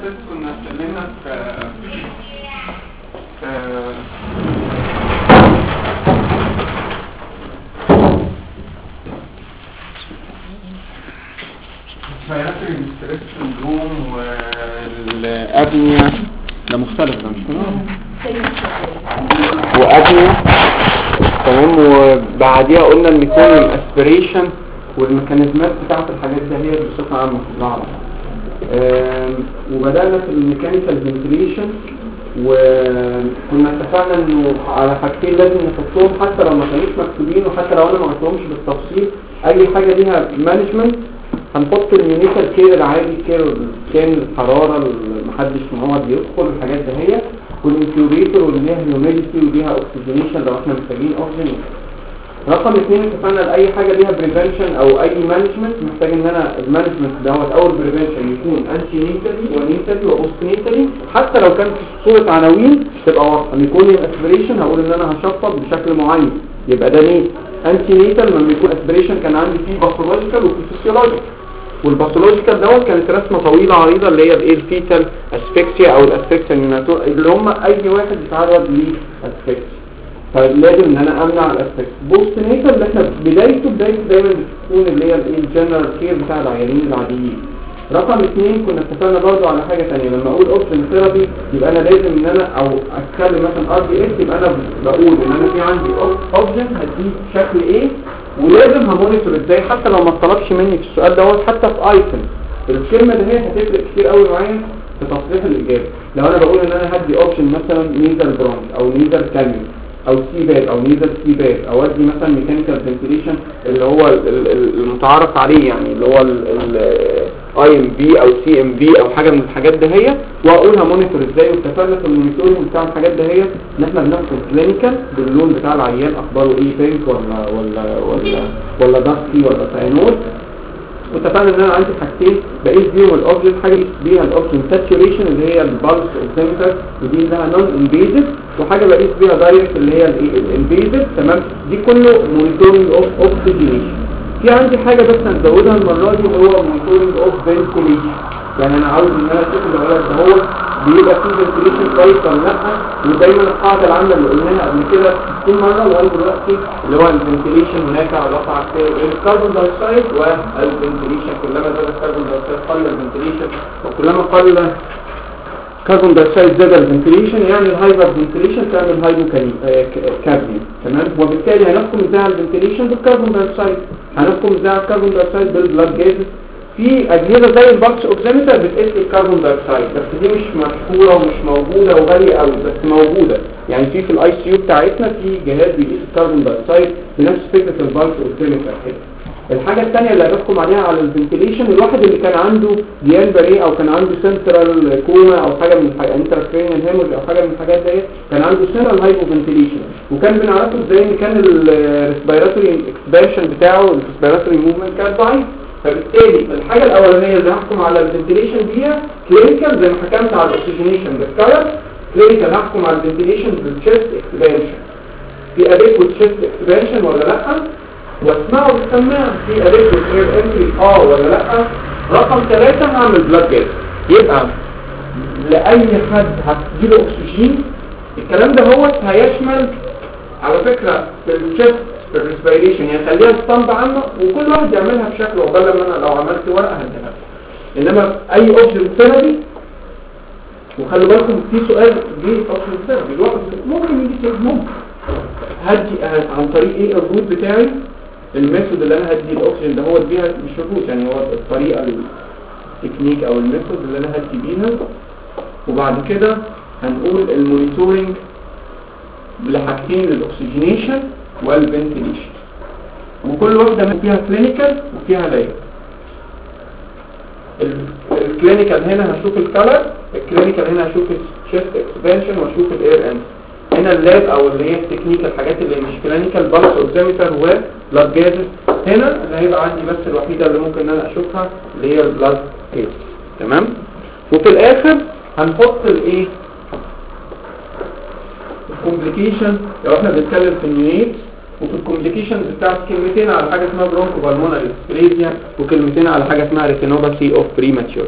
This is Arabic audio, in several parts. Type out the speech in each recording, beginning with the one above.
فاتت كنا اتكلمنا في ستريس سندروم والابنيا. ده مختلف، ده مش تمام. وابنيا تمام. وبعديها قلنا الميكانيزم اسبريشن والميكانيزمات بتاعت الحاجات دي هي بصفه عامه في اللعبه. وبدأنا في الميكانيكال فنتيليشن، وكنا اتفقنا انه على حاجتين لازم نحطهم حتى لو ما كانوش مكتوبين، وحتى لو انا ما قلتهمش بالتفصيل. اي حاجه ليها مانجمنت هنحط الميونيكال كير العادي، كير كان الحراره اللي محدش معوض يدخل الحاجات دي هي، والانكيوبيتور واللي ليها هيوميديتي وليها اوكسجينيشن لو احنا محتاجين اوكسجين. رقم 2 اتفقنا لاي حاجه ليها بريفنشن او اي مانجمنت محتاج ان انا المانجمنت دوت او البريفنشن يكون انتي نيتالي ونيتالي وبوست نيتالي، حتى لو كان في صوره عناوين تبقى واضحه. يكون الاسبريشن هقول ان انا هشفط بشكل معين، يبقى ده نيت. انتي نيتال لما يكون اسبريشن كان عندي فيه باثولوجيكال وفي فيسيولوجيكال، والباثولوجيكال دوت كانت رسمه طويله عريضه اللي هي الايه الفيتال اسفكسيا او الاسفكسيا اللي هم اي واحد بيتعرض لاسفكسيا، فلازم ان انا امنع الاسفكس. بوست نيتال اللي احنا بدايته دايما بتكون اللي هي الجنرال كير بتاع العيانين العاديين. رقم 2 كنا اتفقنا برضه على حاجه ثانيه، لما اقول اوبشن ثيرابي يبقى انا لازم ان انا او اتكلم مثلا ار دي اس، يبقى انا بقول ان انا في عندي اوبشن هديه شكل ايه، ولازم همونيتور ازاي حتى لو ما اتطلبش مني في السؤال دوت، حتى في ايتم الكلمه دي هي هتفرق كتير قوي معايا في تصحيح الاجابه. لو انا بقول ان انا هدي اوبشن مثلا نيزل برونش او نيزل كالمين او سي باد او نيزل سي باد، او ادي مثلا ميكانيكال فنتيليشن اللي هو المتعارف عليه، يعني اللي هو اي ام بي او سي ام بي او حاجه من الحاجات ده هي، واقولها مونيتور ازاي. واتفقنا في المونيتورنج بتاع الحاجات ده هي ان احنا بناخد كلينيكال باللون بتاع العيان، اخباره ايه، بينك ولا داستي ولا ساينوز. واتفقنا ان انا عندي حاجتين بقيس بيهم الاوبجكت، حاجه بقيس بيها الاوبجكت ساتوريشن اللي هي البلس اوكسيمتر ودي لها نون انفيزيف، وحاجه بقيس بيها دايركت اللي هي الانفيزيف. تمام، دي كله مونيتورنج اوف اوكسجينيشن. في عندي حاجه بس هنزودها المره دي وهو مونيتورنج اوف فنتيليشن، يعني انا عاوز ان انا اشوف الولد ده هو بيبقى فيه فنتيليشن كويس ولا لا. ودايما القاعده العامه اللي قلناها قبل كده 60 مره لغايه دلوقتي اللي هو الفنتيليشن هناك علاقه عكسيه بين الكربون دايوكسيد والفنتيليشن. كلما زاد الكربون دايوكسيد قل الفنتيليشن، وكلما قل كربون دايوكسيد زاد الفنتيليشن، يعني الهايبر فنتيليشن تعمل هايبوكاربيا. تمام، وبالتالي هنحكم ازاي على الفنتيليشن بالكربون دايوكسيد، هنحكم ازاي على الكربون دايوكسيد بالبلاد جازز. في اجهزه زي البلس اوكسيمتر بتقيس الكربون دايوكسيد، بس دي مش مشهوره ومش موجوده وغاليه قوي، بس موجوده. يعني في الاي سي يو بتاعتنا في جهاز بيقيس الكربون دايوكسيد بنفس فكره البلس اوكسيمتر كده. الحاجه الثانيه اللي هنحكم عليها على الفنتيليشن، الواحد اللي كان عنده ديان باري او كان عنده سنترال كوما او حاجه من انتركرينيال هيموريج او حاجه من الحاجات دي، كان عنده سنترال هايبوفنتيليشن، وكان بنعرفه ازاي ان كان الريسبيراتوري اكسبانشن بتاعه الريسبيراتوري موفمنت كان ضعيف. فبالتالي الحاجه الاولانيه اللي هحكم على الفنتيليشن دي كلينيكال، زي ما حكمت على الاكسجينيشن بالكلر كلينيكال هحكم على الفنتيليشن بالتشست اكسبانشن، في اديكوت تشست اكسبانشن ولا لا، واسمعه بالسماعه في اديكوت اير انتري ولا لا. رقم 3 هعمل بلاد جاز. يبقى لاي حد هتجيله اكسجين الكلام ده هو هيشمل على فكره في التشست في الريسبيريشن، يعني خليها ستاند عامه وكل واحد يعملها بشكله، وبل لما انا لو عملت ورقه هديها. انما اي اوبجكت ثيرابي، وخلوا بالكم في سؤال جه اوبجكت ثيرابي الواحد ممكن يجي ممكن هدي عن طريق ايه الروت بتاعي، الميثود اللي انا هدي الاكسجين ده هو بيها مش الروت، يعني هو الطريقه التكنيك او الميثود اللي انا هدي بيها. وبعد كده هنقول المونيتورنج لحاجتين للاكسجينيشن والفنتيليشن، وكل واحده فيها كلينيكال وفيها لايف. الكلينيكال هنا هشوف الكلر، الكلينيكال هنا هشوف الشيست اكسبانشن واشوف الاير انت. هنا اللاب او اللي هي التكنيك الحاجات اللي مش كلينيكال بلس اوكسيمتر وبلاد جازز. هنا اللي هيبقى عندي بس الوحيده اللي ممكن ان انا اشوفها اللي هي البلاد جاز. تمام، وفي الاخر هنحط الايه الكومبليكيشن لو احنا بنتكلم في النيوت، وفي الكومبليكيشنز بتاعت كلمتين على حاجه اسمها برونكو بالمونري ديسبليزيا، وكلمتين على حاجه اسمها ريتينوباثي اوف بريماتشوريتي.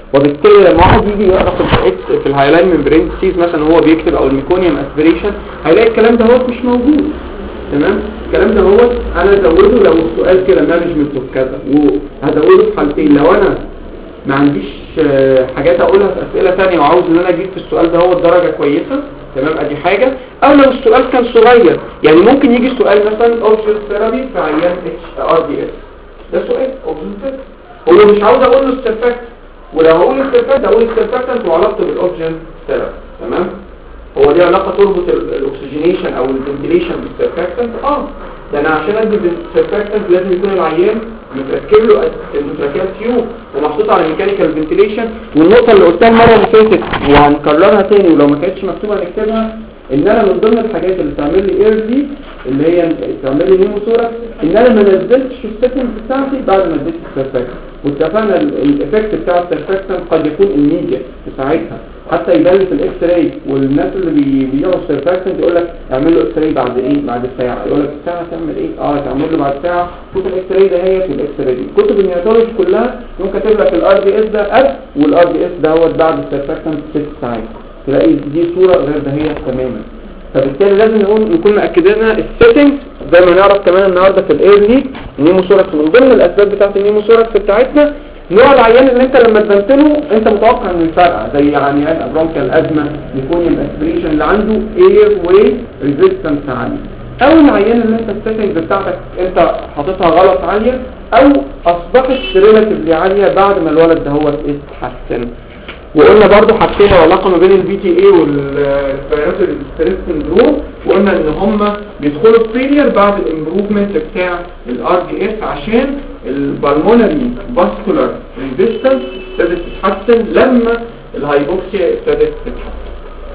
وبالتالي لما واحد يجي يقرا في الهايلاين ممبرين ديزيز مثلا وهو بيكتب او الميكونيوم اسبريشن هيلاقي الكلام ده هو مش موجود. تمام. الكلام ده هو انا ازوده لو السؤال كده مانجمنت وكذا، وهزوده في حالتين لو انا ما عنديش حاجات اقولها في اسئله ثانيه وعاوز ان انا اجيب في السؤال ده هو درجه كويسه. تمام. ادي حاجه. او لو السؤال كان صغير، يعني ممكن يجي سؤال مثلا اوبجكت ثيرابي في عيان HRDS، ده سؤال اوبجكت هو مش عاوز اقول له السيرفكت، ولو هقول السيرفكت هقول السيرفكت وعلاقته بالاوبجكت ثيرابي. تمام. هو دي علاقه تربط الاكسجينيشن او الفنتيليشن بالسيرفكتنت. ده انا عشان ادي بالسيرفكتنت لازم يكون العيان متركب له النوتراكيال تيوب ومحطوط على ميكانيكال فنتيليشن. والنقطه اللي قلتها المره اللي فاتت وهنكررها تاني ولو ما كانتش مكتوبه نكتبها، ان انا من ضمن الحاجات اللي تعمل لي ايرلي اللي هي تعمل لي نيموثوركس ان انا ما نزلتش السيتنج بتاعتي بعد ما اديت السيرفكت. واتفقنا الايفكت بتاع السيرفكتنت قد يكون immediate في ساعتها، حتى يبان في الاكس راي. والناس اللي بيبيعوا السيرفكتنت يقول لك اعمل له اكس راي بعد ايه؟ بعد ساعه. يقول لك الساعه تعمل ايه؟ تعمل له بعد ساعه. كتب الاكس راي ده هي في الاكس راي دي. كتب النياتولوجي كلها يوم كاتب لك الار دي اس ده قبل والار دي اس دوت بعد السيرفكتنت 6 ساعات. تلاقي دي صوره غير دهيه تماما. فبالتالي لازم نكون مأكدين السيتنجز زي ما نعرف كمان النهارده في الايرلي نيموثوركس. من ضمن الاسباب بتاعت النيموثوركس بتاعتنا نوع العيان اللي انت لما تبنتله انت متوقع انه يفرقع، زي عيان ابرونكيال ازمه ميكونيوم اسبريشن اللي عنده اير واي ريزيستنس عالي، او العيان اللي انت السيتنجز بتاعتك انت حاططها غلط عاليه او اصبحت ريلاتيفلي عاليه بعد ما الولد ده هو اتحسن. وقلنا برضو حاجتين علاقه ما بين البي تي اي والفيروسال ستريس سندروم، وقلنا ان هم بيدخلوا فيلير بعد الامبروفمنت بتاع الار دي اس عشان البالمونري فاسكولار ريزيستنس ابتدت تتحسن لما الهايبوكسيا ابتدت تتحسن.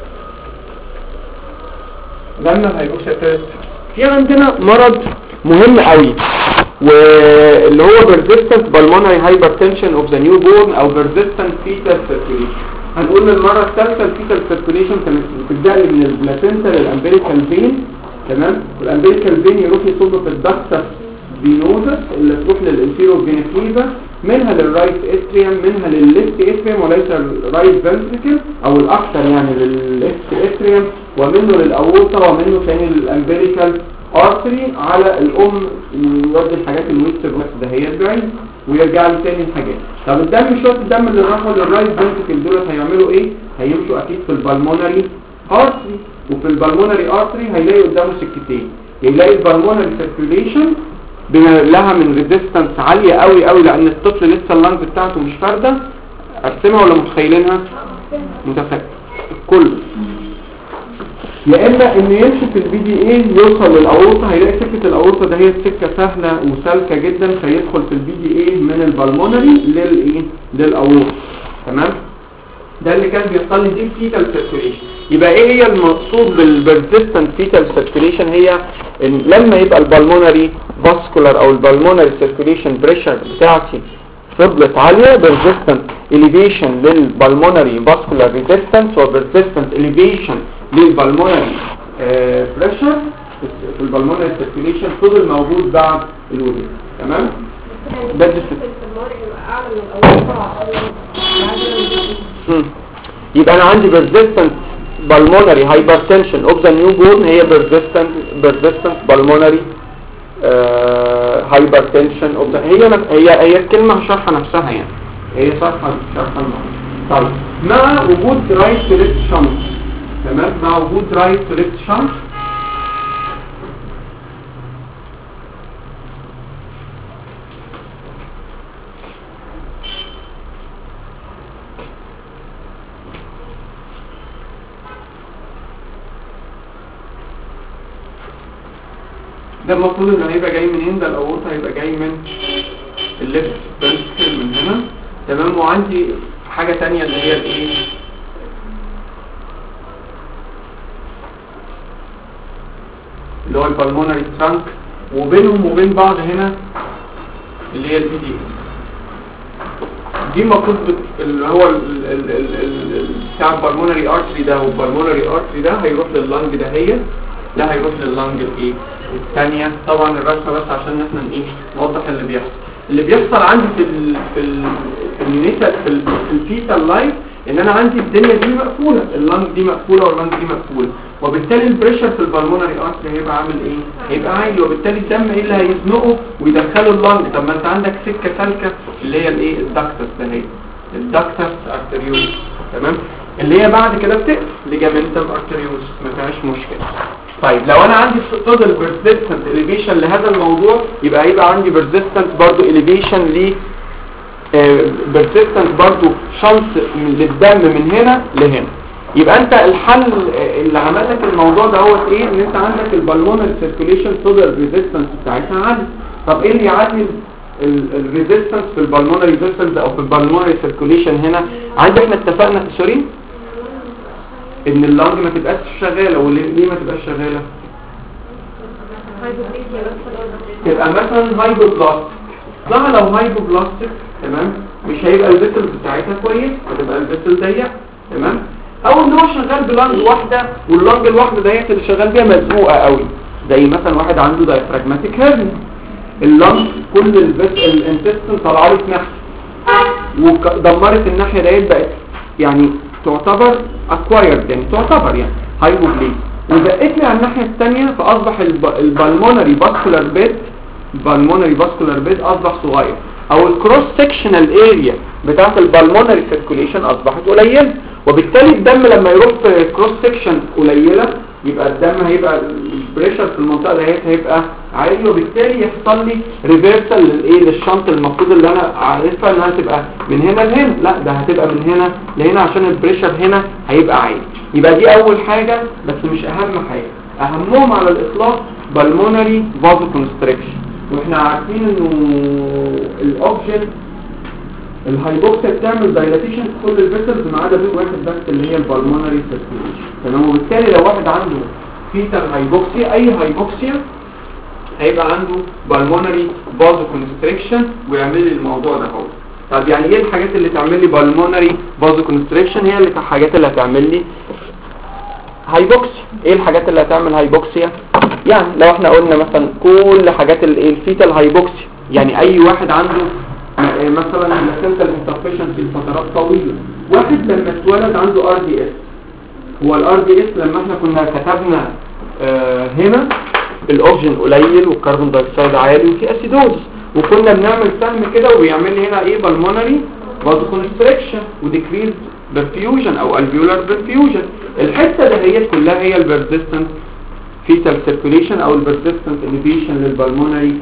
في عندنا مرض مهم قوي واللي هو persistent pulmonary hypertension of the newborn او persistent fetal circulation. هنقول المرة الثالثة الفيتال circulation كانت بتبدأ من البلاسنتا للامبيريكال فين. تمام. والامبيريكال فين يروح يصب في الدكتس فينوزس اللي تروح للانفيرو فينيكيفا، منها للرايت اتريوم، منها للليفت اتريوم وليس الرايت فنتريكل او الاكثر يعني للليفت اتريوم، ومنه للاورطه، ومنه ثاني للامبيريكال ارتري على الام يودي الحاجات الويست ده هي البعيد ويرجع لي تاني الحاجات. طب الدم شويه الدم اللي راحوا للرايت فنتريكل دول هيعملوا ايه؟ هيمشوا اكيد في البالمونري ارتري، وفي البالمونري ارتري هيلاقي قدامه سكتين، يلاقي البالمونري سيركيوليشن بما لها من ريزيستنس عاليه قوي قوي لان الطفل لسه اللنج بتاعته مش فارده. ارسمها ولا متخيلينها؟ متفق الكل. يا اما ان يمشي في البي دي اي يوصل للاورطه، هيلاقي سكه الاورطه ده هي السكه سهله وسالكه جدا فيدخل في البي دي اي من البالمونري للاورطه. تمام. ده اللي كان بيحصل لي دي فيتال سيركيوليشن. يبقى ايه هي المقصود بالبرزيستنت فيتال سيركيوليشن؟ هي إن لما يبقى البالمونري فاسكولار او البالمونري سيركيوليشن بريشر بتاعتي فضلت عاليه، برزيستنت اليفيشن للبالمونري فاسكولار ريزيستنس وبرزيستنت اليفيشن للبالمونري بريشر في البالمونري سيركيوليشن فضل موجود بعد الولاده. تمام. ده يبقى انا عندي persistent pulmonary hypertension of the newborn هي persistent pulmonary hypertension of the هي الكلمة شرحة نفسها يعني هي شرحة طيب مع وجود right left shunt. تمام. مع وجود right left shunt ده المفروض انه هيبقى جاي منين؟ ده الاورطه هيبقى جاي من الليفت فنتريكل من هنا. تمام. وعندي حاجه ثانيه اللي هي الايه؟ اللي هو البالمونري ترانك، وبينهم وبين بعض هنا اللي هي البي دي. دي المفروض اللي هو بتاع البالمونري ارتري ده، والبالمونري ارتري ده هيروح لللنج ده ده هيروح لللنج الايه الثانيه. طبعا الرسمه بس عشان احنا ايه نوضح اللي بيحصل. اللي بيحصل عندي في النيونيتال في الفيتال لايف ان انا عندي الدنيا دي مقفوله، اللنج دي مقفوله واللنج دي مقفوله، وبالتالي البريشر في البلمونري ارتري هيبقى عامل ايه؟ هيبقى عالي، وبالتالي الدم ايه اللي هيزنقه ويدخله اللنج. طب ما انت عندك سكه سالكه اللي هي الايه؟ الدكتس ده، هي الدكتس ارتريوس، تمام، اللي هي بعد كده بتقفل ليجامنتم ارتريوس، ما فيهاش مشكله. طيب لو انا عندي توتال بيرزيستنت اليفيشن لهذا الموضوع، يبقى هيبقى عندي بيرزيستنت برضو اليفيشن ل بيرزيستنت برضو شانس للدم من هنا لهنا. يبقى انت الحل اللي عمل لك الموضوع ده هو ايه؟ ان انت عندك البلمونري سيركيوليشن توتال ريزيستنس بتاعتها عاليه. طب ايه اللي يعلي الريزيستنس في البلمونري ريزيستنس او في البلمونري سيركيوليشن هنا؟ عندك احنا اتفقنا سوري ان اللنج ما تبقاش شغاله. وليه ما تبقاش شغاله؟ تبقى مثلا هايبوبلاستيك. طبعا لو هايبوبلاستيك تمام مش هيبقى الفيسل بتاعتها كويس، هتبقى الفيسل ضيق، تمام، او ان هو شغال بلنج واحده واللنج الواحده ديت اللي شغال بيها مزنوقه قوي، زي مثلا واحد عنده دايفراجماتيك هيرنيا، اللنج كل الانتستين طالعه له في ناحيه ودمرت الناحيه ديت، بقت يعني تعتبر اكوايرد، يعني تعتبر يعني هايبوبليك، وبقت لي على الناحيه الثانيه، فاصبح البلمونري فاسكولار بيد اصبح صغير، او الكروس سكشنال اريا بتاعه البلمونري سيركيوليشن اصبحت قليله، وبالتالي الدم لما يروح في كروس سكشن قليله يبقى الدم هيبقى البريشر في المنطقه ديت هيبقى عالي، وبالتالي يحصل لي ريفيرسال للشنط المفروض اللي انا عارفها انها تبقى من هنا لهنا، لا ده هتبقى من هنا لهنا عشان البريشر هنا هيبقى عالي. يبقى دي اول حاجه، بس مش اهم حاجه، اهمهم على الاطلاق بالمونري فازوكونستريكشن. واحنا عارفين انه الاوبجكت الهايبوكسيا بتعمل دايلاتيشن في كل الفيسلز ما عدا فيس واحد بس اللي هي البلمونري سيركيوليشن، تمام. وبالتالي لو واحد عنده فيتال هايبوكسيا، اي هايبوكسيا، هيبقى عنده بالمونري فازوكونستريكشن ويعمل لي الموضوع ده اهو. طب يعني ايه الحاجات اللي تعمل لي بالمونري فازوكونستريكشن؟ هي الحاجات اللي هتعمل لي هايبوكسيا. ايه الحاجات اللي هتعمل هايبوكسيا؟ يعني لو احنا قلنا مثلا كل حاجات الفيتال هايبوكسيا، يعني اي واحد عنده مثلا بلاسنتال انسفشنسي لفترات طويله، واحد لما اتولد عنده ار دي اس، هو الار دي اس لما احنا كنا كتبنا هنا الاوكسجين قليل والكربون دايوكسيد عالي وفي اسيدوز، وكنا بنعمل سهم كده وبيعمل لي هنا ايه؟ بالمونري فازوكونستريكشن وديكريز برفيوجن او الفيولار برفيوجن. الحته دهيت كلها هي البرزيستنت فيتال سيركيوليشن او البرزيستنت اليفيشن للبالمونري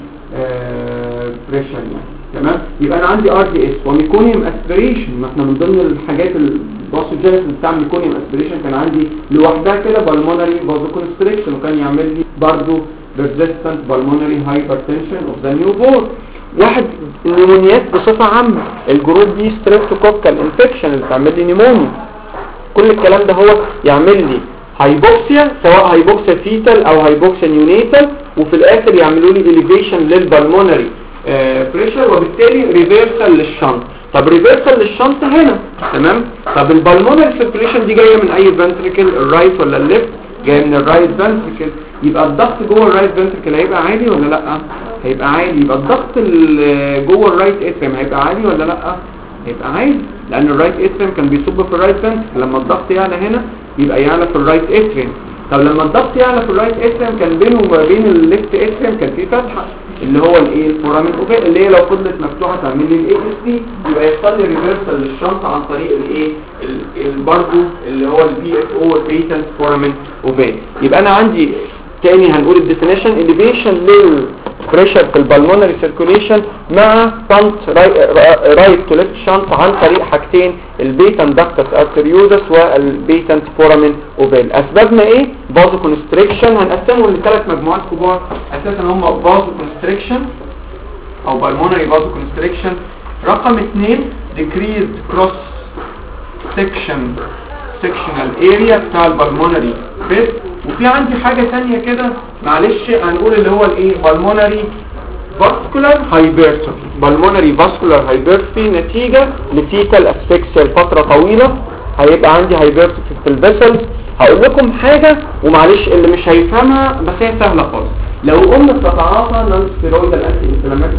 بريشر يعني، تمام. يبقى انا عندي ار دي اس وميكونيوم اسبريشن، ما احنا من ضمن الحاجات الباثوجينيس بتاع ميكونيوم اسبريشن كان عندي لوحدها كده بالمونري فازوكونستريكشن، وكان يعمل لي برضه persistent pulmonary hypertension of the newborn. واحد النيمونيات بصفة عامة، الجروب دي ستريبتوكوكال انفكشن اللي بتعمل لي نيمونيا، كل الكلام ده هو يعمل لي هايبوكسيا، سواء هايبوكسيا فيتال او هايبوكسيا نيونيتال، وفي الاخر يعملوا لي elevation للبلمونري بريشر، وبالتالي ريفيرسال للشنط. طب ريفيرسال للشنط هنا، تمام. طب البلمونري سيركيوليشن دي جايه من اي فنتريكل، الرايت ولا الليفت؟ جايه من الرايت فنتريكل، يبقى الضغط جوه الرايت فنتريكل هيبقى عالي ولا لا؟ هيبقى عالي. يبقى الضغط جوه الرايت اتريم هيبقى عالي ولا لا؟ هيبقى عالي، لان الرايت اتريم كان بيصب في الرايت فنتريكل، لما الضغط يعلى هنا يبقى يعلى في الرايت اتريم. طب لما الضغط يعلى في الرايت اتريم كان بينه وما بين الليفت اتريم كان في فتحه اللي هو الايه؟ الفورامين اوفال، اللي هي لو فضلت مفتوحه تعمل لي الاي اس دي، يبقى يحصل لي ريفرسال للشنط عن طريق الايه؟ برضه اللي هو البي اف او بيتنت فورامين اوفال. يبقى انا عندي تاني هنقول الديفينيشن elevation للبريشر في البلمونري سيركيوليشن مع بانت رايت تو ليفت شنط عن طريق حاجتين، البيتنت داكتس ارتريودس والبيتنت فورامين اوفال. اسبابنا ايه؟ فازو كونستريكشن، هنقسمهم لثلاث مجموعات كبار اساسا هم فازو كونستريكشن او بالمونري فازو كونستريكشن. رقم 2 decreased cross sectional area بتاع البلمونري بس. وفي عندي حاجة ثانية كده معلش هنقول اللي هو الايه؟ بالمونري فاسكولار هايبرتروفي. بالمونري فاسكولار هايبرتروفي نتيجة لفيتال اسفكسيا لفترة طويلة، هيبقى عندي هايبرتروفي في الفيسلز. هقول لكم حاجة ومعلش اللي مش هيفهمها بس هي سهلة خالص. لو قمنا بتتعاطى نون ستيرويدال انتي انفلاماتوري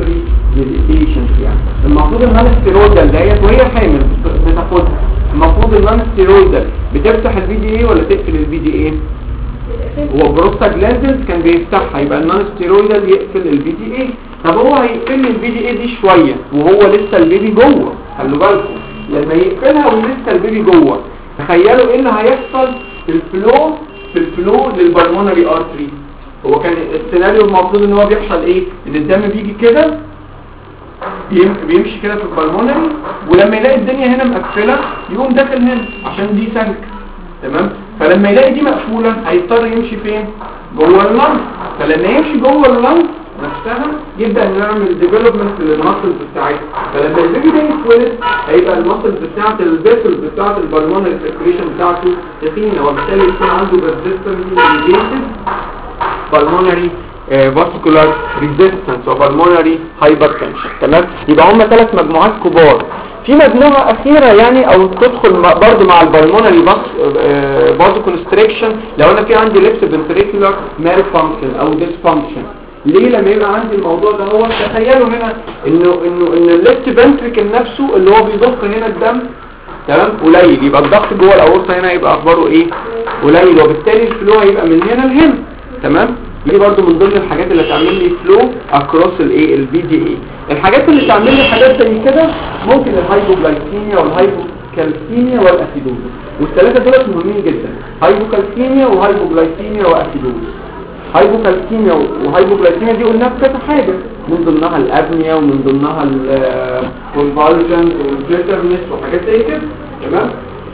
للإفيشنسي يعني. المفروض النون ستيرويدال ديت وهي حامل بتاخدها، المفروض النون ستيرويدال بتفتح البي دي اي ولا تقفل البي دي اي؟ هو بروستاجلاندينز كان بيفتحها، يبقى النون ستيرويدال يقفل البي دي اي. طب هو هيقفل البي دي اي دي شويه وهو لسه البيبي جوه، خلوا بالكم لما يقفلها ولسه البيبي جوه تخيلوا ايه اللي هيحصل في الفلو للبلمونري ارتري. هو كان السيناريو المفروض ان هو بيحصل ايه؟ ان الدم بيجي كده بيمشي كده في البلمونري، ولما يلاقي الدنيا هنا مقفله يقوم داخل هنا عشان دي سلك، تمام؟ فلما يلاقي دي مقفوله هيضطر يمشي فين؟ جوه اللنج. فلما يمشي جوه اللنج نفسها يبدا نعمل ديفلوبمنت للمسلز بتاعتها. فلما البيبي ده يتولد هيبقى المسلز بتاعت الفيسل بتاعت البلمونري سيركيوليشن بتاعته تخينه، وبالتالي يكون عنده persistently pulmonary vascular resistance وبلمونري hypertension. تمام؟ يبقى هم 3 مجموعات كبار. في مجموعة أخيرة يعني أو تدخل برضو مع البلمونري بازو كونستريكشن لو أنا في عندي ليفت فنتريكولار مالفانكشن أو ديسفانكشن. ليه لما يبقى عندي الموضوع ده؟ هو تخيلوا هنا إن الليفت فنتريكل نفسه اللي هو بيضخ هنا الدم تمام قليل، يبقى الضغط جوه الأورطة هنا يبقى أخباره إيه؟ قليل، وبالتالي الفلو هيبقى من هنا لهنا. تمام؟ دي برضو من ضمن الحاجات اللي تعمل لي فلو اكروس الايه البي دي اي. الحاجات اللي تعمل لي حاجات زي كده ممكن الهايبوغلايكيميا والهايبوكالسيميا والاسيدوزس، والثلاثه دول مهمين جدا، هايبوكالسيميا وهايبوغلايكيميا واسيدوزس. هايبوكالسيميا وهايبوغلايكيميا دي قلنا في كذا حاجه، من ضمنها الابنيا ومن ضمنها الكونفالجنت والبليترنس وحاجات زي كده. تمام؟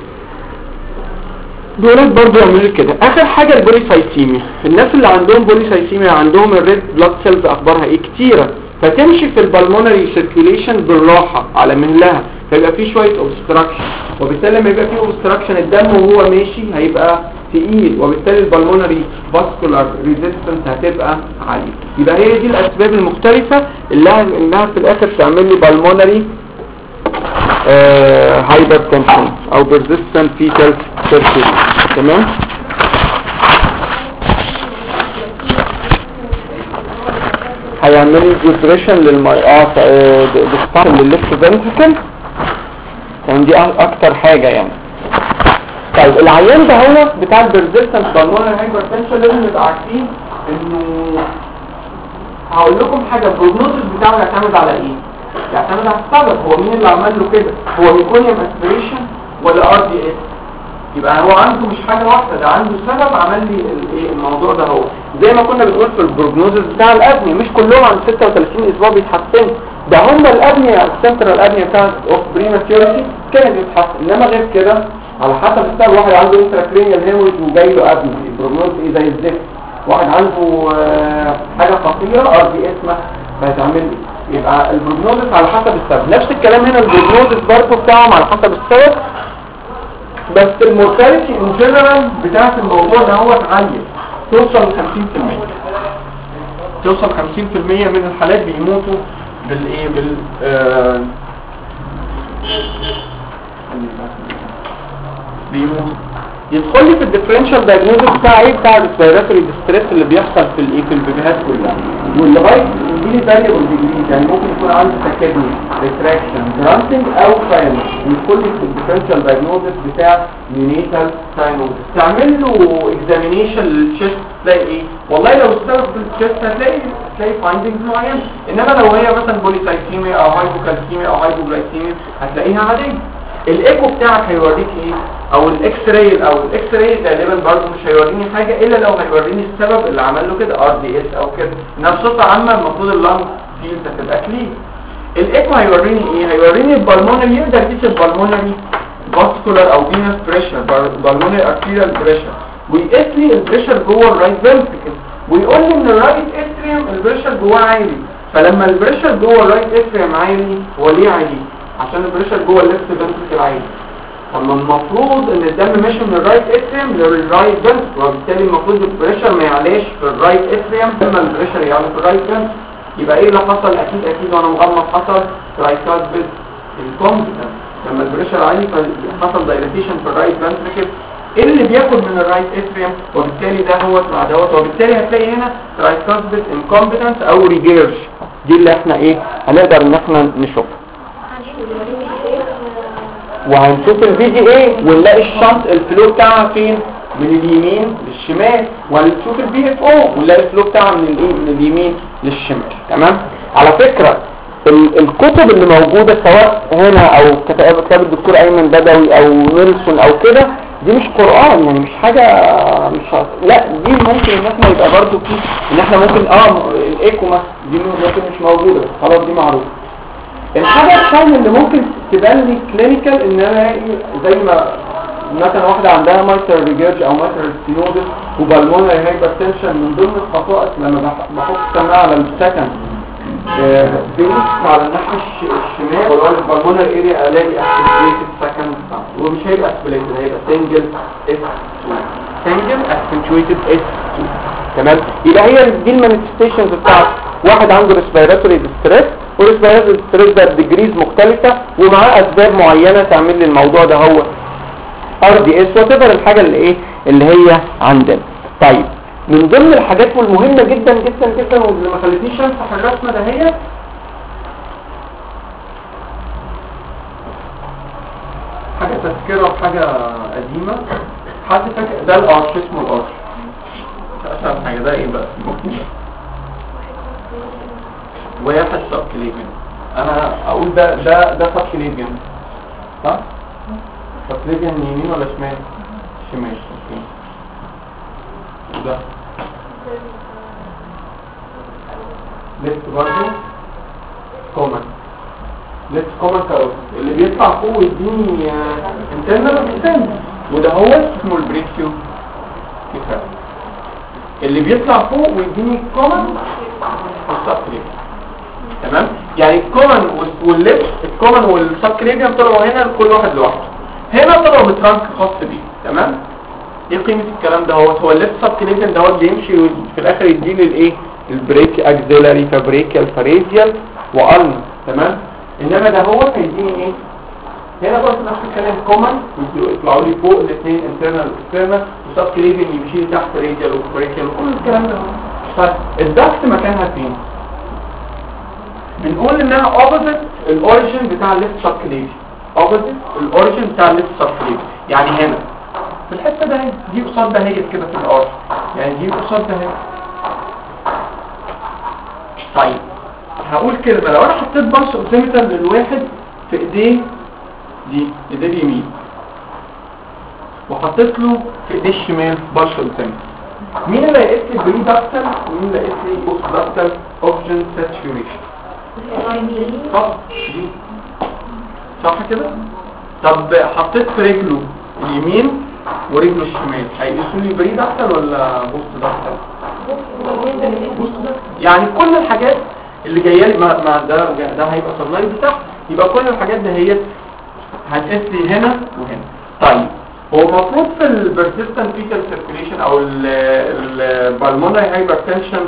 دولت برضو يعملوا كده. اخر حاجة البوليسايسيميا. الناس اللي عندهم بوليسايسيميا عندهم الريد بلاد سيلز اخبارها ايه؟ كتيرة، فتمشي في البلمونري سيركيوليشن بالراحة على مهلها، فيبقى فيه شوية اوبستراكشن، وبالتالي لما يبقى فيه اوبستراكشن الدم وهو ماشي هيبقى تقيل، وبالتالي البلمونري فاسكولار ريزيستنس هتبقى عالية. يبقى هي دي الاسباب المختلفة اللي انها في الاخر تعمل لي بالمونري هايبرتنشن او persistent fetal circulation. تمام؟ هيعمل ديبريشن للمرأة ديستان للليفت فنتريكل، يعني دي اكتر حاجة يعني. طيب العيان ده هو بتاع البرزيستنت بالمونري هايبرتنشن لازم نبقى عارفين انه هقول لكم حاجة، البروجنوزس بتاعه يعتمد على ايه؟ يعتمد على السبب. هو مين اللي عمل له كده؟ هو ميكونيوم اسبريشن ولا ار دي اس؟ يبقى هو عنده مش حاجه واحده، ده عنده سبب عمل لي الايه الموضوع ده. هو زي ما كنا بنقول في البروجنوزس بتاع الابنيه، مش كلهم عند 36 اسبوع بيتحسنوا، ده هم الابنيه السنترال الابنيه بتاعت اوف بريماتيورتي كانت بتتحسن، انما غير كده على حسب السبب. واحد عنده انتراكرينيال هيموريج وجاي له ابنيه، البروجنوز ايه زي الزفت. واحد عنده حاجه خطيره ار دي اس فهتعمل لي، يبقى البروجنوزس على حسب السبب. نفس الكلام هنا البروجنوزس برضه بتاعهم على حسب السبب، بس المورتاليتي ان جنرال بتاعت الموضوع ده هو عاليه، توصل ل 50%. توصل 50% من الحالات بيموتوا بالايه بيموتوا. يدخل لي في الديفرنشال دايجنوستس بتاع ايه؟ بتاع الريسبيراتوري ديستريس اللي بيحصل في الايه في البيبيهات كلها، واللغايه دي فاريبل ديجري، يعني ممكن يكون عنده تكادني ريتراكشن جرانتنج او ساينوس. يدخل لي في الديفرنشال دايجنوستس بتاع نيونيتال ساينوس. تعمل له اكزامينيشن للتشست تلاقي ايه؟ والله لو السبب في التشست هتلاقي فايندنجز معينه، انما لو هي مثلا بوليسايكيميا او هايبوكالسيميا او هايبوجلايكيميا هتلاقيها عاديه. الايكو بتاعك هيوريك ايه؟ او الاكس راي غالبا برضه مش هيوريني حاجه الا لو هيوريني السبب اللي عمل له كده ار دي اس او كده. بصفه عامه المفروض اللنج فيلد هتبقى كلين. الايكو هيوريني ايه؟ هيوريني البلمونري، يقدر يقيس البلمونري فاسكولار او فينس بريشر، بالمونري ارتيريال بريشر، ويقيس لي البريشر جوه الرايت فنتريكل، ويقول لي ان الرايت اتريوم البريشر جواه عالي. فلما البريشر جوه الرايت اتريوم عالي، هو ليه عالي؟ عشان البريشر جوه الليفت فنتريكل عالي. اما المفروض ان الدم ماشي من الرايت اتريوم للرايت فنتريكل، وبالتالي المفروض البريشر ما يعلاش في الرايت اتريوم لما البريشر يعلى في الرايت فنتريكل. يبقى ايه اللي حصل؟ اكيد وانا مغمض حصل ترايكاسبيد انكومبتنس. لما البريشر عالي فحصل دايلاتيشن في الرايت فنتريكل اللي بياخد من الرايت اتريوم، وبالتالي ده هو مع دوت، وبالتالي هتلاقي هنا ترايكاسبيد انكومبتنس او ريجيرش. دي اللي احنا ايه هنقدر ان احنا نشوفها. وهنشوف الفي جي ايه ونلاقي الشنط الفلو بتاعها فين، من اليمين للشمال، وهنشوف البي اف او ونلاقي الفلو بتاعها من الايه، من اليمين للشمال. تمام. على فكره الكتب اللي موجوده سواء هنا او كتاب الدكتور ايمن بدوي او نيلسون او كده، دي مش قرآن يعني، مش حاجة لا، دي ممكن ان احنا يبقى برضو في ان احنا ممكن الايكو مثلا دي ممكن مش موجودة خلاص، دي معروفة. الحاجة الثانية اللي ممكن تبان لي كلينيكال ان انا الاقي زي ما مثلا واحدة عندها مايتر ريجيرج او مايتر ستينوزس وبالمونري هايبرتنشن، من ضمن الخصائص لما بحط السماعة على السكند بيس على الناحية الشمال والله البالمونر اريا الاقي اسبليتد سكند ساوند، ومش هيبقى اسبليتد، هيبقى سنجل اس 2 سنجل اسنتويتد اس 2. تمام. يبقى هي دي المانيفستيشنز بتاعت واحد عنده ريسبيراتوري ديستريس، والريسبيراتوري ديستريس ده بديجريز مختلفة ومعاه اسباب معينة تعمل لي الموضوع ده هو ار دي اس وتبر الحاجة اللي ايه اللي هي عندنا. طيب من ضمن الحاجات والمهمة جدا جدا جدا واللي ما خلتنيش انصح الرسمة ده هي حاجة تذكرة وحاجة قديمة. حد فاكر ده الارش، اسمه الارش، اشهر حاجة ده ايه بقى؟ واحد سبكليفيان. انا اقول ده سبكليفيان صح؟ سبكليفيان يمين ولا شمال؟ شمال. اوكي. ده ليفت برضه كومن، ليفت كومن كاروت اللي بيطلع فوق يديني انترنال اكستنس، وده هو اسمه البريكيو كفايه اللي بيطلع فوق ويديني كومن والسبكليفيان. تمام. يعني الكومن والليفت، الكومن والسبكليفيان طلعوا هنا كل واحد لوحده، هنا طلعوا بترانك خاص بيه. تمام. ايه قيمة الكلام ده؟ هو الليفت سبكليفيان ده هو بيمشي في الاخر يديني الايه البريك اكزيلاري فابريكال فاريزيال والنا. تمام. انما ده هو هيديني ايه هنا برضه نفس الكلام، كومن يطلعوا لي فوق الاثنين انترنال واكسترنال، وسبكليفيان يمشي لي تحت راديال وفابريكال وكل الكلام ده. طيب الدكت مكانها فين؟ بنقول انها اوبوزيت الاوريجين بتاع الليفت سبكليفيان، اوبوزيت الاوريجين بتاع الليفت سبكليفيان، يعني هنا في الحته ده دي قصاد ده هي كده في الارض، يعني دي قصاد ده هي. طيب هقول كده لو انا حطيت بلس اوكسيمتر للواحد في ايديه دي ايديه اليمين، وحطيت له في ايديه الشمال بلس اوكسيمتر، مين اللي هيقيس لي بري داكتال ومين اللي هيقيس لي بوست داكتال اوكسجين ساتوريشن؟ صح دي صح كده. طب حطيت في رجله اليمين ورجله الشمال هيقيسوا لي بري داكتال ولا بوست داكتال؟ بوست داكتال. يعني كل الحاجات اللي جايه لي ما ده هيبقى سبلاي بتاعها، يبقى كل الحاجات دي هي هتقيس لي هنا وهنا. طيب هو المفروض في البرسيستنت فيتال سيركيليشن او البالمونري هايبرتنشن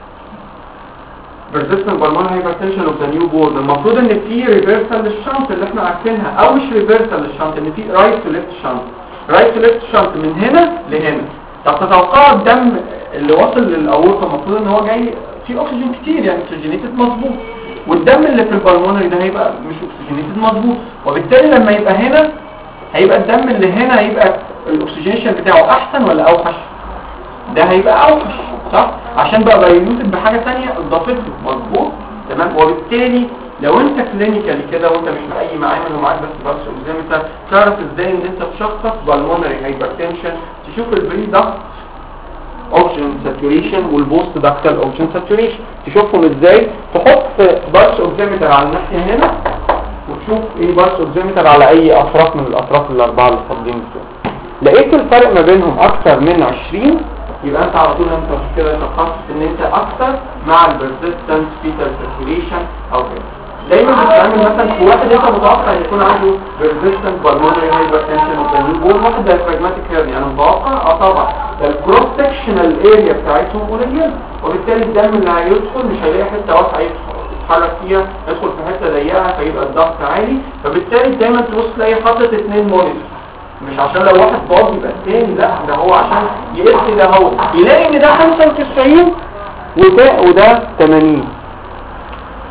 persistent pulmonary hypertension of the newborn، المفروض ان في ريفرسال للشنط اللي احنا عارفينها، او مش ريفرسال للشنط، ان في رايت تو ليفت شنط، رايت تو ليفت شنط من هنا لهنا. طب تتوقع الدم اللي واصل للاورطه المفروض ان هو جاي فيه اكسجين كتير، يعني اكسجينيتد مظبوط، والدم اللي في البلمونري ده هيبقى مش اكسجينيتد مظبوط، وبالتالي لما يبقى هنا هيبقى الدم اللي هنا هيبقى الاكسجينيشن بتاعه احسن ولا اوحش؟ ده هيبقى اوحش صح، عشان بقى بينوتد بحاجه ثانيه اضافت له. مظبوط. تمام. وبالتالي لو انت كلينيكالي كده وانت مش في اي معامل ومعاك بس اوكسيمتر، تعرف ازاي ان انت تشخص بالمونري هايبرتنشن، تشوف البري داكت اوكسجين ساتوريشن والبوست داكتال اوكسجين ساتوريشن، تشوفهم ازاي. تحط بلس اوكسيمتر على الناحيه هنا وتشوف ايه بلس اوكسيمتر على اي اطراف من الاطراف الاربعه اللي فاضلين دول. لقيت الفرق ما بينهم اكتر من 20، يبقى انت على طول انت كده شخصت ان انت اكتر مع البرسيستنت فيتال سيركيليشن او كده. دايما بتتعامل مثلا في واحد انت متوقع ان يكون عنده persistent pulmonary hypertension of the newborn، واحد diaphragmatic hernia، انا متوقع طبعا الكروس سكشنال اريا بتاعتهم قليله، وبالتالي الدم اللي هيدخل مش هيلاقي حته واسعه يتحرك فيها، يدخل في حته ضيقه فيبقى الضغط عالي، فبالتالي دايما تبص تلاقي حاطط 2 مونيتور، مش عشان لو واحد فاضي يبقى الثاني، لا ده هو عشان يقيس ده هو يلاقي ان ده 95 وده 80.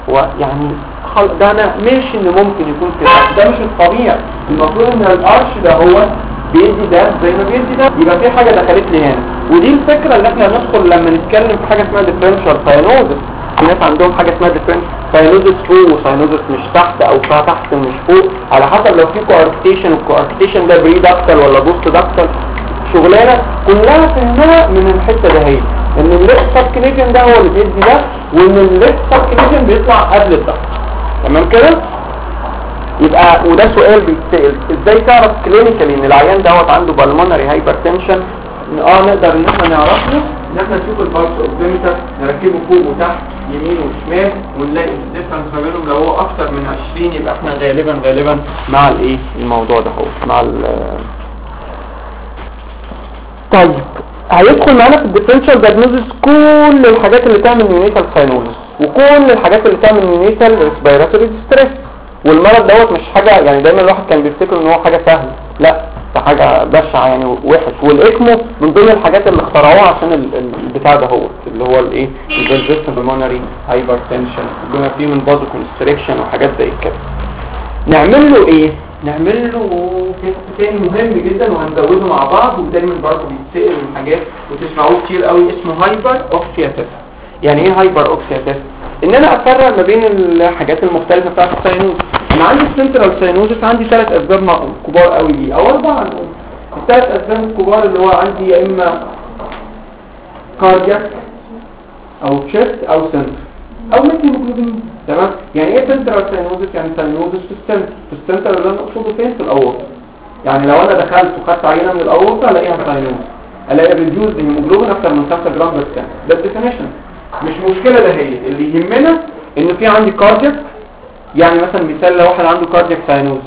هو يعني ده انا ماشي ان ممكن يكون كده، ده مش الطبيعي. المفروض ان الارش ده هو بيدي ده زي ما بيدي ده، يبقى في حاجه دخلت لي هنا. ودي الفكره اللي احنا هندخل لما نتكلم في حاجه اسمها ديفرنشال ساينوزس. في ناس عندهم حاجه اسمها ديفرنشال ساينوزس فوق وساينوزس مش تحت، او تحت ومش فوق، على حسب لو في كواركتيشن، والكواركتيشن ده بري داكتال ولا بوست داكتال. شغلانه كلها فهمها من الحته ده، هي ان الليفت سب كليجن ده هو اللي بيدي ده، وان الليفت سب كليجن بيطلع قبل الضغط. تمام كده؟ يبقى وده سؤال بيتسأل، ازاي تعرف كلينيكالي ان العيان دوت عنده بالمونري هايبرتنشن؟ نقدر ان احنا نعرفه ان احنا نشوف البلس اوكسيمتر، نركبه فوق وتحت يمين وشمال، ونلاقي الديفرنس ما بينهم لو هو اكتر من 20 يبقى احنا غالبا مع الايه الموضوع ده هو مع طيب هيدخل معانا في الديفرنشال دايجنوزس كل الحاجات اللي تعمل نيونيتال ساينوزس، وكل الحاجات اللي تعمل نيونيتال ريسبيراتوري ستريس. والمرض دوت مش حاجه يعني دايما الواحد كان بيفتكر ان هو حاجه سهله، لا ده حاجه بشعه يعني وحش. والاكمو من ضمن الحاجات اللي اخترعوها عشان البتاع ده هو اللي هو الايه البرزيستنت بالمونري هايبرتنشن، بما فيه من بازو كونستريكشن وحاجات زي كده. نعمل له ايه؟ نعمل له تيست تاني مهم جدا وهنزوده مع بعض، ودايما برضه بيتسال من حاجات وتسمعوه كتير قوي، اسمه هايبر اوكسياتيس. يعني ايه هايبر اوكسياتيس؟ ان انا افرق ما بين الحاجات المختلفه بتاعت الساينوز. انا عندي السنترال ساينوزس عندي 3 اسباب كبار قوي دي او 4 نقول. ال3 اسباب الكبار اللي هو عندي يا اما كاردياك او تشيست او سنتر او ميثيموجلوبين. تمام؟ يعني ايه سنترال ساينوزس؟ يعني ساينوزس في السنتر اللي انا اقصده فين؟ في الاورطه. يعني لو انا دخلت وخدت عينه من الاورطه الاقيها ساينوز، الاقي ريديوز هيموجلوبين اكتر من 5 جرام بر سنه. ده الديفينيشن، مش مشكله. ده هي اللي يهمنا انه في عندي كاردياك. يعني مثلا مثال لو واحد عنده كاردياك ساينوز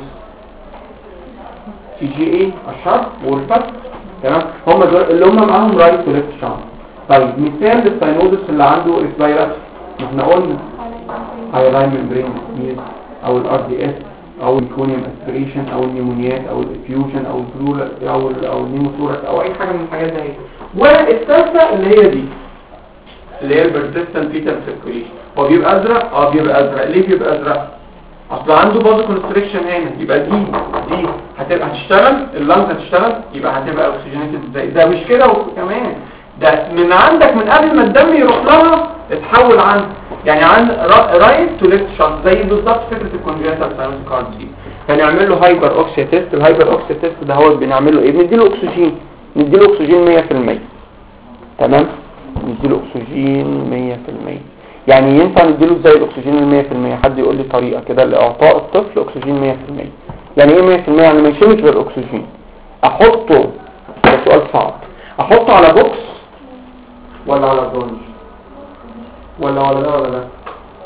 سي جي اي اشهر والفت، تمام؟ هم دول اللي هم معاهم رايت وليفت شانت. طيب مثال للساينوزس اللي عنده ريسبيراتوري، احنا قلنا هايلاين ممبرين ديزيز او الار دي اس او الكونيوم اسبريشن او النيمونيات او الافيوجن او البلول او النيموثوركس او اي حاجه من الحاجات دي. والثالثه اللي هي دي اللي هي البرزيستنت فيتال سيركيوليشن. هو بيبقى ازرق، بيبقى ازرق. ليه بيبقى ازرق؟ اصل عنده بازو كونستريكشن هنا، يبقى دي هتبقى هتشتغل، اللنج هتشتغل، يبقى هتبقى اوكسجينيتد. ازاي ده؟ مش كده وكمان ده من عندك من قبل ما الدم يروح لها اتحول عن يعني عن رايت تو ليفت شانت، زي بالظبط فكره الكونجنتال ساينوس كاردي. فنعمل له هايبر اوكسي تيست. الهايبر اوكسي تيست ده هو بنعمل له ايه؟ بنديله اكسجين، نديله اكسجين 100%. تمام؟ نديله اكسجين 100%. يعني ينفع نديله ازاي الاكسجين 100%؟ حد يقول لي طريقه كده لاعطاء الطفل اكسجين 100%. يعني ايه 100%؟ يعني ما يشمش غير اكسجين. احطه، ده سؤال صعب، احطه على بوكس ولا على برونج ولا ده ولا ده؟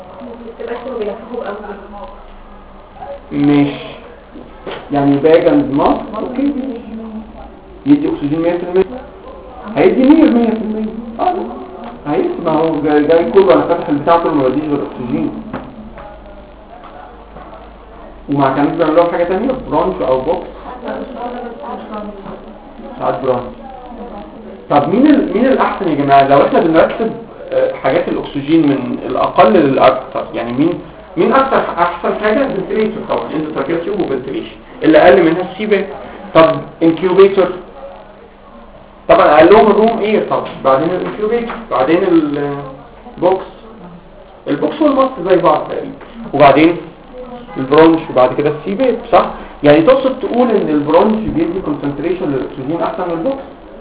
مش يعني باج اند ماسك اوكي يدي اكسجين 100%، هيدي 100%. هيدي، ما هو جاي كله انا فاتح البتاع كله ما بديش غير اكسجين. ومع كمان بيعملوا حاجه ثانيه برونج او بوكس ساعات برونج. طب مين الاحسن يا جماعه لو احنا بنرتب حاجات الاكسجين من الاقل للاكثر؟ يعني مين احسن حاجه؟ فنتليتور طبعا، اندوتراكيال تيوب وفنتليشن. اللي اقل منها السيبات. طب انكيوبيتور طبعا اقلهم الروم اير طبعا، بعدين الانكيوبيتور، بعدين البوكس والماست زي بعض تقريبا، وبعدين البرونش، وبعد كده السيبات. صح؟ يعني تقصد تقول ان البرونش بيدي كونسنتريشن للاكسجين احسن من البوكس؟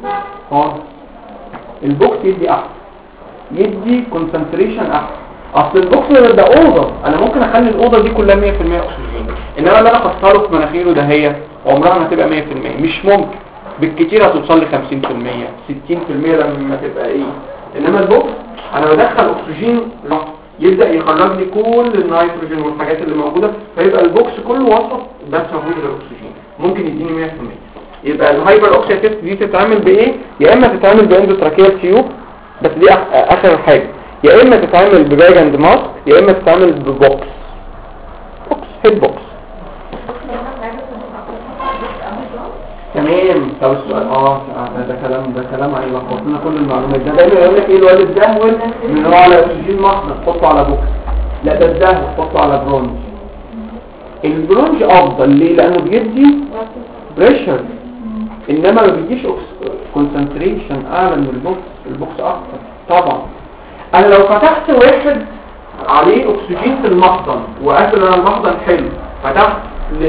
البوكس يدي احسن، يدي كونسنتريشن احسن. اصل البوكس ده اوضه، انا ممكن اخلي الاوضه دي كلها 100% اكسجين، انما اللي انا اكسره في مناخيره ده هي عمرها ما تبقى 100%. مش ممكن، بالكتير هتوصل ل 50%، 60% لما تبقى ايه. انما البوكس انا بدخل اكسجين يبدا يخرج لي كل النيتروجين والحاجات اللي موجوده، فيبقى البوكس كله وسط بس ما فيهوش غير اكسجين، ممكن يديني 100%. يبقى الهايبر اوكسي تيست دي تتعمل بايه؟ يا اما تتعمل باندوتراكيال تيوب، بس دي اخر حاجه، يا اما تتعمل بباج اند ماسك، يا اما تتعمل ببوكس، هيد بوكس. تمام. طب السؤال ده كلام هيلخبط لنا كل المعلومات. ده دايما يقول لك ايه؟ الوالد ده من هو على اكسجين محضر تحطه على بوكس، لا ده تحطه على برونج. البرونج افضل ليه؟ لانه بيدي بريشر، انما ما بيديش كونسنتريشن اعلى من البوكس اكتر. طبعا انا لو فتحت واحد عليه اكسجين في المحضن وقافل انا المحضن حلو، فتحت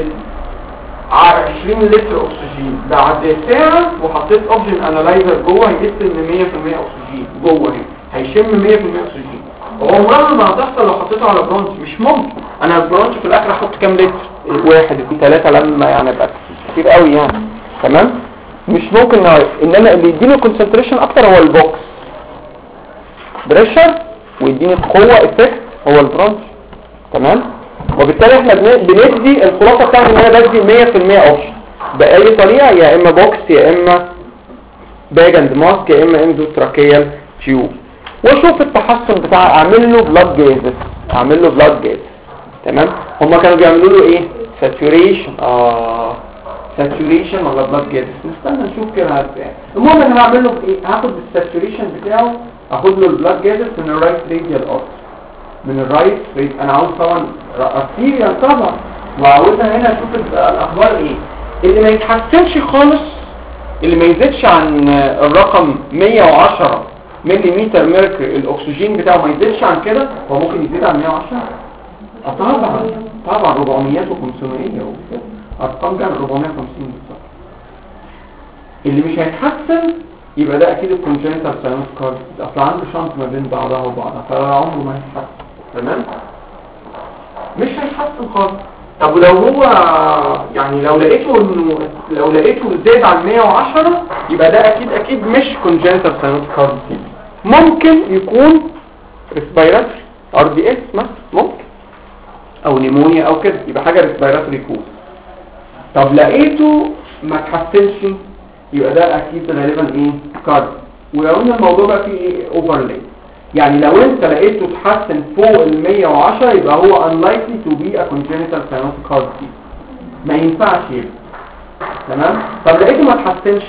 20 لتر اكسجين، بعد ساعه وحطيت اوبجن انالايزر جوه هيقيس ان 100% اكسجين جوه هنا، هيشم 100% اكسجين. عمرها ما هتحصل لو حطيته على برونش، مش ممكن. انا البرونش في الاخر احط كام لتر؟ 1 2 3 لما يعني بقى كتير قوي يعني، تمام؟ مش ممكن نعرف. انما اللي يديني كونسنتريشن اكتر هو البوكس بريشر، ويديني قوه افكت هو البرونش، تمام؟ وبالتالي احنا بندي الخلاصه بتاعتي ان انا بدي 100% اوبشن باي طريقه، يا اما بوكس يا اما باج اند ماسك يا اما اندوتراكيال تيوب، واشوف التحسن بتاع اعمل له بلاد جاز، تمام؟ هما كانوا بيعملوا له ايه؟ ساتوريشن ساتوريشن ولا بلاد جاز؟ نستنى نشوف كده يعني. المهم انا هعمل له ايه؟ هاخد الساتوريشن بتاعه، اخد له البلاد جاز من الرايت راديال ارتري، من الرايت ريد. انا عاوز طبعا ارتيريال طبعا، وعاوزها هنا اشوف الاخبار ايه. اللي ما يتحسنش خالص، اللي ما يزيدش عن الرقم 110 ملم ميركوري، الاكسجين بتاعه ما يزيدش عن كده، هو ممكن يزيد عن 110 طبعا 400 و500 وكده، ارقام جامده 450 بالظبط. اللي مش هيتحسن يبقى ده اكيد الكونجنتال ساينس كارد، اصل عنده شنط ما بين بعضها وبعضها، فعمره ما هيتحسن، تمام؟ مش هيتحسن خالص. طب ولو هو يعني لو لقيته زاد عن 110 يبقى ده اكيد مش كونجنتال ساينس كارد، ممكن يكون ريسبيراتوري RDS مثلا، ممكن، او نيمونيا او كده، يبقى حاجه ريسبيراتوري كوز. طب لقيته ما تحسنش يبقى ده اكيد غالبا ايه؟ كارد. ولو ان الموضوع بقى فيه ايه؟ اوفرلاي، يعني لو انت لقيته تحسن فوق ال 110 يبقى هو unlikely to be a congenital cyanotic heart disease، ما ينفعش يبقى، تمام؟ طب لقيته ما تحسنش،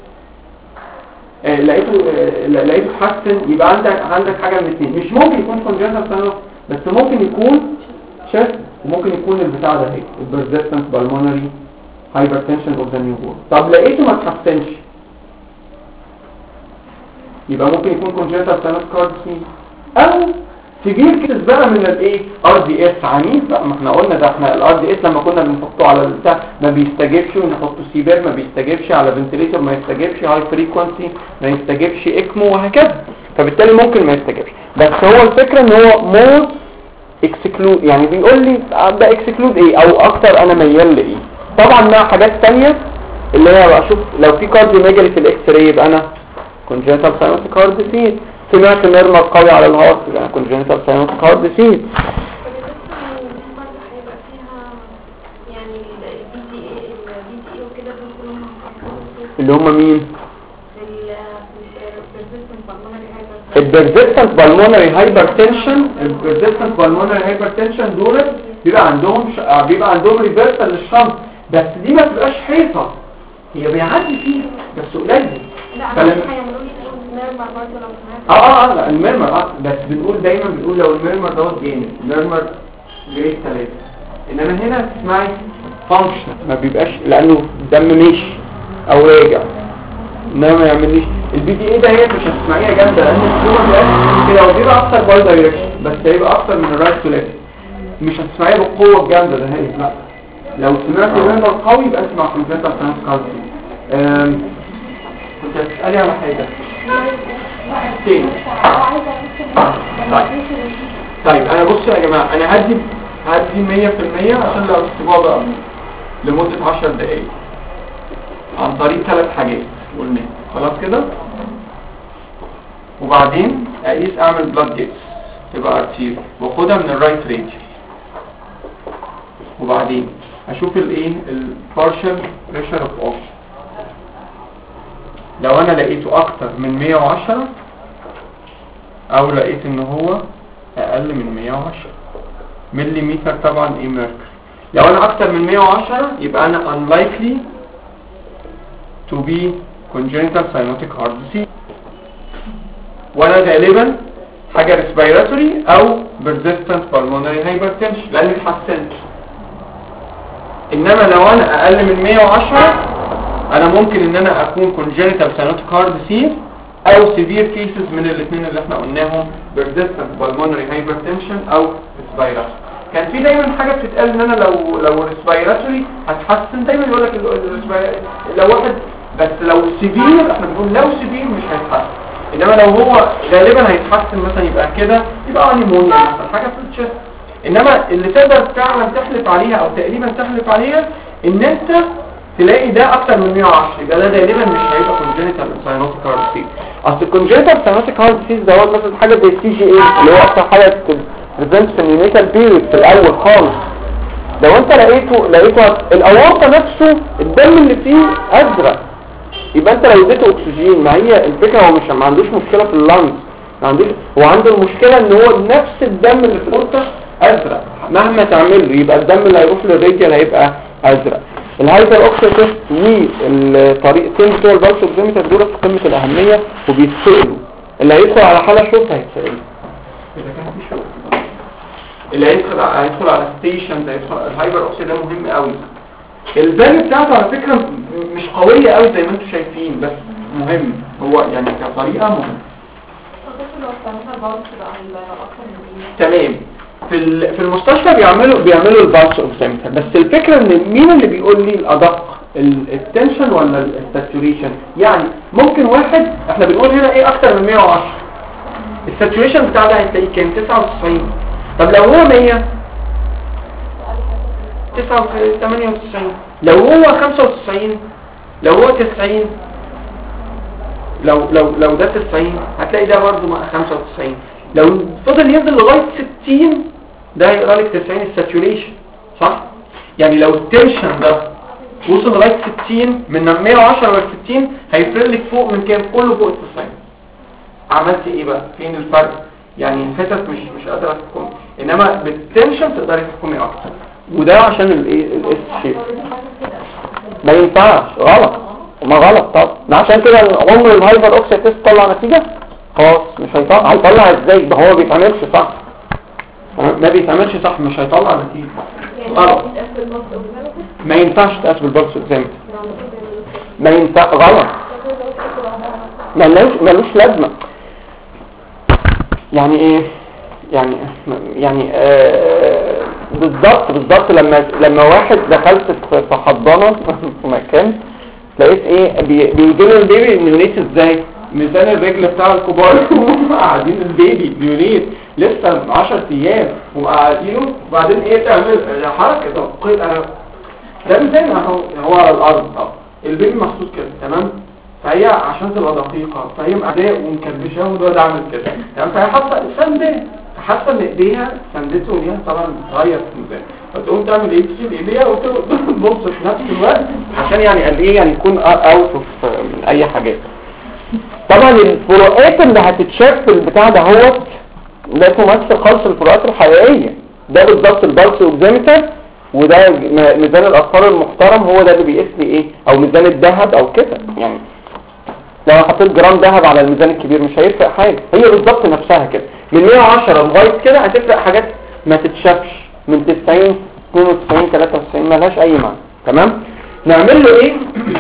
لقيته تحسن، يبقى عندك حاجه من الاثنين، مش ممكن يكون congenital cyanotic، بس ممكن يكون chest، وممكن يكون البتاع ده هيك persistent pulmonary hypertension of the newborn. طب لقيته ما تحسنش يبقى ممكن يكون congenital cyanotic heart disease، او سيفير كيس بقى من الايه؟ RDS عنيف بقى. ما احنا قلنا ده، احنا الRDS لما كنا بنحطه على البتاع ما بيستجيبش، ونحطه سيفير ما بيستجيبش، على فنتليتور ما يستجيبش، هاي فريكوانسي ما يستجيبش، اكمو، وهكذا. فبالتالي ممكن ما يستجيبش، بس هو الفكره ان هو مور اكسكلود، يعني بيقول لي ده اكسكلود ايه او اكتر انا ميال لايه. طبعا مع حاجات ثانيه اللي هي بشوف لو في كارديوميجالي في الاكس راي يبقى انا congenital cyanotic heart disease. سمعت ميرمر قوي على الهارت يبقى congenital cyanotic heart disease. اللي هم مين؟ البرزيستنت بالمونري هايبرتنشن. البرزيستنت بالمونري هايبرتنشن دول بيبقى عندهم ريفرسال للشنط، بس دي ما بتبقاش حيطه، هي بيعدي فيها بس قليل. لا انا هيعملوا لي ميرمر برضه لو سمعت. لا الميرمر بس دايما بنقول لو الميرمر دوت جامد، الميرمر جريد 3، انما هنا تسمعي فانكشن ما بيبقاش لانه الدم ماشي او راجع، انما ما يعمليش الBTA ده. هي مش هتسمعيها جامده لان الفلوما بيبقى كده، وبيبقى اكتر باي دايركشن، بس هيبقى اكتر من الرايت تو ليفت، مش هتسمعيها بالقوه الجامده ده. هي لا، لو سمعتي ميرمر قوي يبقى انت مع كونجنتال ساينس كارد. كنت هتسالي على حاجه تاني. طيب انا بصوا يا جماعه، انا هدي 100% عشان لو استجابه بقى لمده 10 دقائق عن طريق 3 حاجات قلنا خلاص كده. وبعدين اقيس اعمل بلاد جيتس تبقى ارتيري واخدها من الرايت راديال، وبعدين اشوف الايه البارشل بريشر اوف اوكسجين. لو انا لقيته اكتر من 110 او لقيت ان هو اقل من 110 مليمتر طبعا ايه ميركوري. لو انا اكتر من 110 يبقى انا unlikely to be congenital cyanotic heart disease، وانا غالبا حاجه ريسبيراتوري او بيرزيستنت بالمونري هايبرتنشن لان اتحسنت. انما لو انا اقل من 110 انا ممكن ان انا اكون كونجنتال ساينوتيك هارت ديسيز او سيفير كيسز من الاثنين اللي احنا قلناهم بيرزيستنت بالمونري هايبرتنشن او ريسبيراتوري. كان في دايما حاجه بتتقال ان انا لو ريسبيراتوري هتحسن، دايما يقول لك لو واحد بس لو سيفير احنا بنقول لو سيفير مش هيتحسن، انما لو هو غالبا هيتحسن مثلا يبقى كده يبقى نيمونيا مثلا حاجه في الشست. انما اللي تقدر فعلا تحلف عليها او تقريبا تحلف عليها ان انت تلاقي ده اكتر من 110 يبقى ده غالبا مش هيبقى كونجنتال ساينوتيك هارت ديسيز. اصل الكونجنتال ساينوتيك هارت ديسيز ده هو مثلا حاجه زي السي جي اي اللي هو اكتر حاجه بريزنت في النيونيتال بيريود في الاول خالص. لو انت لقيته الاورطه نفسه الدم اللي فيه ازرق، يبقى انت لو اديته اكسجين، ما هي الفكره هو مش ما عندوش مشكله في اللنجز، ما عندوش، هو عنده المشكله ان هو نفس الدم اللي في الاورطه ازرق، مهما تعمل له يبقى الدم اللي هيروح للرجل هيبقى ازرق. الهايبر اوكسيتيف والطريقتين بتوع البلس اوكسيمتر دول في قمه الاهميه وبيتسالوا، اللي هيدخل على حاله شوف هيتسال، اللي هيدخل على ستيشن ده يدخل. الهايبر اوكسيد ده مهم قوي. الفاليو بتاعته على فكره مش قويه قوي زي ما انتم شايفين بس مهم، هو يعني كطريقه مهم. تمام. في المستشفى بيعملوا البلس اوكسيمتر، بس الفكره ان مين اللي بيقول لي الادق التنشن ولا الساتوريشن؟ يعني ممكن واحد احنا بنقول هنا ايه اكتر من 110 الساتوريشن بتاع ده هتلاقيه كام 99. طب لو هو 100 98 لو هو 95 لو هو 90 لو ده 90 هتلاقي ده برضه 95. لو فضل ينزل لغايه 60 ده هيقرا لك 90 الساتوريشن صح؟ يعني لو التنشن ده وصل لغايه 60 من 110 ل 60 هيفرق لك فوق من كام؟ كله فوق 90. عملت ايه بقى؟ فين الفرق؟ يعني الحتت مش قادره تحكم، انما بالتنشن تقدري تحكمي اكتر، وده عشان الايه الاس شيب. ما ينفعش، غلط، ما غلط. طب ده عشان كده عمر الهايبر اوكسيد تيست طلع نتيجه خلاص مش هيطلع. هيطلع ازاي؟ ده هو بيتعملش صح، ما بيتعملش صح مش هيطلع نتيجه غلط. ما ينفعش تقاس بالبلس اوكسيمتر، ما ينفع، غلط، ملوش لازمه. يعني ايه؟ يعني بالظبط لما واحد دخلت في حضانه في مكان لقيت ايه بيودوا البيبي نيونيت ازاي؟ ميزان الرجل بتاع الكبار قاعدين البيبي نيونيت لسه 10 ايام وقاعدينه، وبعدين ايه تعمل حركه ده ميزان هو على الارض البيبي محطوط كده تمام، فهي عشان تبقى دقيقه فهي مقعداه ومكربشاه وده عامل كده تمام، فهي حاطه سنده حاسه ان ايديها سندته وليها طبعا بتغير في الميزان، فتقوم تعمل ايه؟ تشيل ايديها وتبص في نفس الوقت عشان يعني قال ايه يعني يكون اوت اوف اي حاجات. طبعا الفروقات اللي هتتشاف في البتاع ده هو لا تمثل خالص الفروقات الحقيقيه. ده بالظبط البلس اوكسيمتر، وده ميزان الاطفال المحترم هو ده اللي بيقيس لي ايه، او ميزان الذهب او كده. يعني لو حطيت جرام ذهب على الميزان الكبير مش هيفرق حاجه، هي بالظبط نفسها كده من 110 لغايه كده هتفرق حاجات ما تتشافش من 90 92 93 مالهاش اي معنى. تمام. نعمل له ايه؟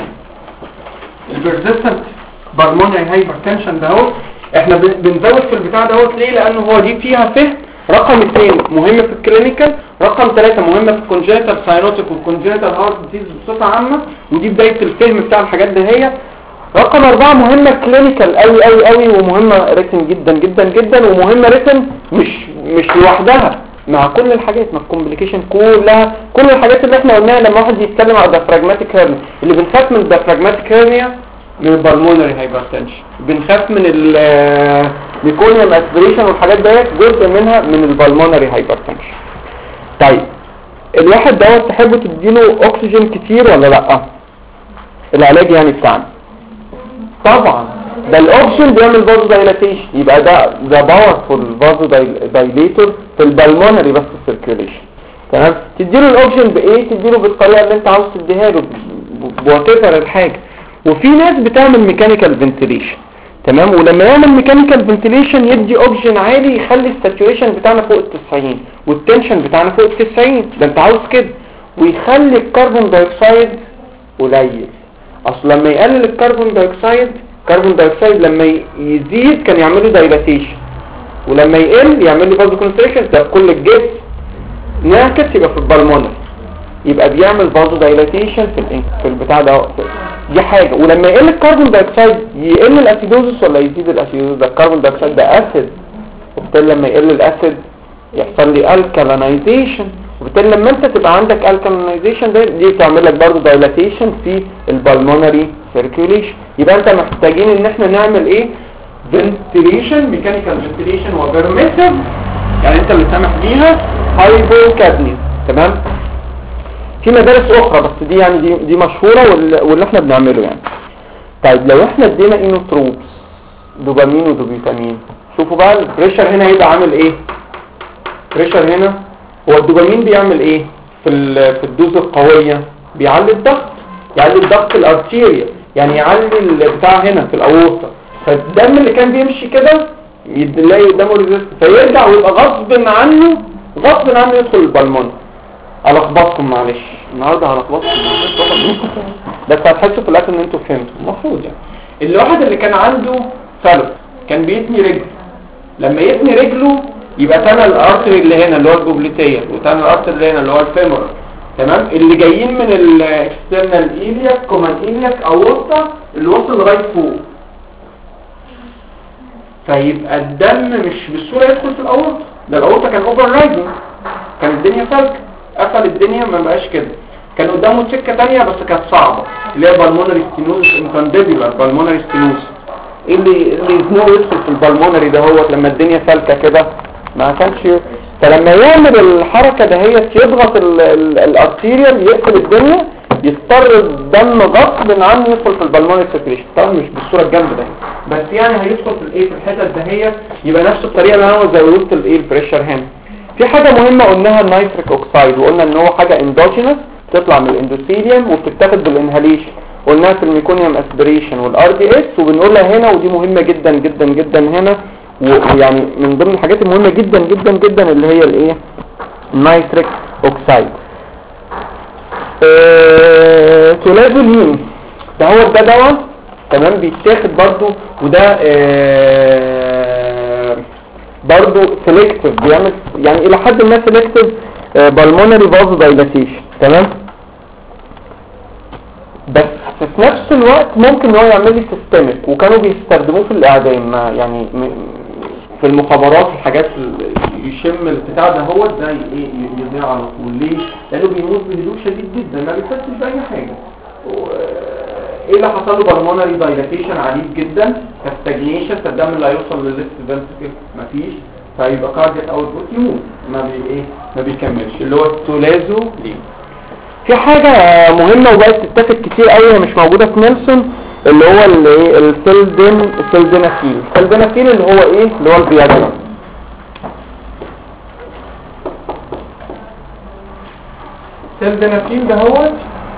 البرزيستنت بالمونري هايبرتنشن ده اهو احنا بنزود في البتاع ده ليه؟ لانه هو دي فيها فهم. رقم 2 مهم في الكلينيكال، رقم 3 مهمه في الكونجنتال ساينوتيك والكونجنتال هارت ديزيز بصفه عامه، ودي بدايه الفهم بتاع الحاجات ده. هي رقم 4 مهمه كلينيكال قوي قوي قوي، ومهمه ريتن جدا جدا جدا، ومهمه ريتن مش لوحدها مع كل الحاجات، مع الكومبليكيشن كلها، كل الحاجات اللي احنا قلناها. لما واحد يتكلم على الديافراجماتيك هيرنيا، اللي بنخاف من الديافراجماتيك هيرنيا من البالمونري هايبرتنشن، بنخاف من الميكونيوم اسبريشن والحاجات ديت جزء منها من البالمونري هايبرتنشن. طيب الواحد دوت تحبوا تديله اكسجين كتير ولا لا؟ العلاج يعني بتاعنا طبعا ده الاوبشن بيعمل فازو دايلاتيشن، يبقى ده باورفول فازو دايليتور في البالمونري بس السيركيوليشن. تمام. تديله الاوبشن بايه؟ تديله بالطريقه اللي انت عاوز تديها له بواتيفر الحاجه. وفي ناس بتعمل ميكانيكال فنتيليشن، تمام. ولما يعمل ميكانيكال فنتيليشن يدي اوكسجين عالي يخلي الساتوريشن بتاعنا فوق ال90 والتنشن بتاعنا فوق ال90، ده انت عاوز كده، ويخلي الكربون دايوكسيد قليل. اصل لما يقلل الكربون دايوكسيد لما يزيد كان يعمله دايلاتيشن، ولما يقل يعمل لي فازو كونستريكشن، ده في كل الجسم. نعكس يبقى في البلمونر يبقى بيعمل فازو دايلاتيشن في البتاع ده، دي حاجه. ولما يقل الكربون دايوكسيد يقل الاسيدوزس ولا يزيد الاسيدوزس؟ ده الكربون دايوكسيد ده اسيد، وبالتالي لما يقل الاسيد يحصل لي الكالينايزيشن، وبالتالي لما انت تبقى عندك الكالينايزيشن دي تعمل لك برضه دايلاتيشن في البلمونري سيركيوليشن. يبقى انت محتاجين ان احنا نعمل ايه؟ فنتيليشن، ميكانيكال فنتيليشن وبرميسيف، يعني انت اللي سامح بيها هايبوكابنيا. تمام. في مدارس اخرى بس دي يعني دي مشهوره واللي احنا بنعمله يعني. طيب لو احنا ادينا اينوتروبس دوبامين ودوبيتامين، شوفوا بقى البريشر هنا هيبقى عامل ايه. بريشر هنا هو الدوبامين بيعمل ايه في الدوز القويه؟ بيعلي الضغط، يعلي الضغط الارتيريا، يعني يعلي البتاع هنا في الاورطه، فالدم اللي كان بيمشي كده يلاقي قدامه ريزيست فيرجع ويبقى غصب عنه يدخل البلمون. هلخبطكم معلش النهارده، هلخبطكم بس هتحسوا في الاخر ان انتوا فهمتوا المفروض يعني. الواحد اللي كان عنده سلف كان بيتني رجله، لما يتني رجله يبقى تانى الارتري اللي هنا اللي هو الجوبليتيه، وتانى الارتري اللي هنا اللي هو الفيمور، تمام، اللي جايين من الاكسترنال ايلياك كومان ايلياك اورطه اللي وصل لغايه فوق، فيبقى الدم مش بالسهوله يدخل في الاورطه، ده الاورطه كان اوفر رايدنج، كان الدنيا سالكه، قفل الدنيا ما بقاش كده، كان قدامه سكه ثانيه بس كانت صعبه اللي هي بالمونري ستينوز انكانديبيولار بالمونري ستينوز. ايه اللي يزنقه يدخل في البالمونري ده هو لما الدنيا سالكه كده ما كانش، فلما يعمل الحركه دهيت يضغط الارتيريال يقفل الدنيا، يضطر الدم غصب عنه يدخل في البلمونري سيركيليشن. طبعا مش بالصوره الجامده ده بس يعني هيدخل في الايه في الحته دهيت، يبقى نفس الطريقه اللي انا زودت الايه البريشر هنا. في حاجه مهمه قلناها النيتريك اوكسايد، وقلنا ان هو حاجه اندوجينس تطلع من الاندوثيليوم وبتتاخد بالانهاليشن، قلناها في الميكونيوم اسبريشن والار دي اس، وبنقولها هنا ودي مهمه جدا جدا جدا هنا، ويعني من ضمن الحاجات المهمه جدا جدا جدا اللي هي الايه النيتريك اوكسايد. تولازولين ده هو ده دواء تمام بيتاخد برضو، وده برضو سيلكتيف، بيعمل يعني الى حد ما سيلكتيف بالمونري فازو دايلاتيشن، تمام، بس في نفس الوقت ممكن ان هو يعمل لي سيستميك، وكانوا بيستخدموه في الاعدام يعني في المخابرات الحاجات يشم البتاع ده هو ده يضيع على طول. ليه؟ لانه بيموت بهدوء شديد جدا ما بيحسش باي حاجه. ايه اللي حصل له؟ بالمونري دايلاتيشن عنيف جدا، كاستاجنيشن، فالدم اللي هيوصل للليفت فنتريكل مفيش، فيبقى كاردياك اوتبوت يموت، ما بيكملش، اللي هو التولازولين. في حاجه مهمه وبقت تتاخد كتير قوي هي مش موجوده في نيلسون، اللي هو السلدنافيل. السلدنافيل اللي هو ايه؟ اللي هو الفياجرا. السلدنافيل ده هو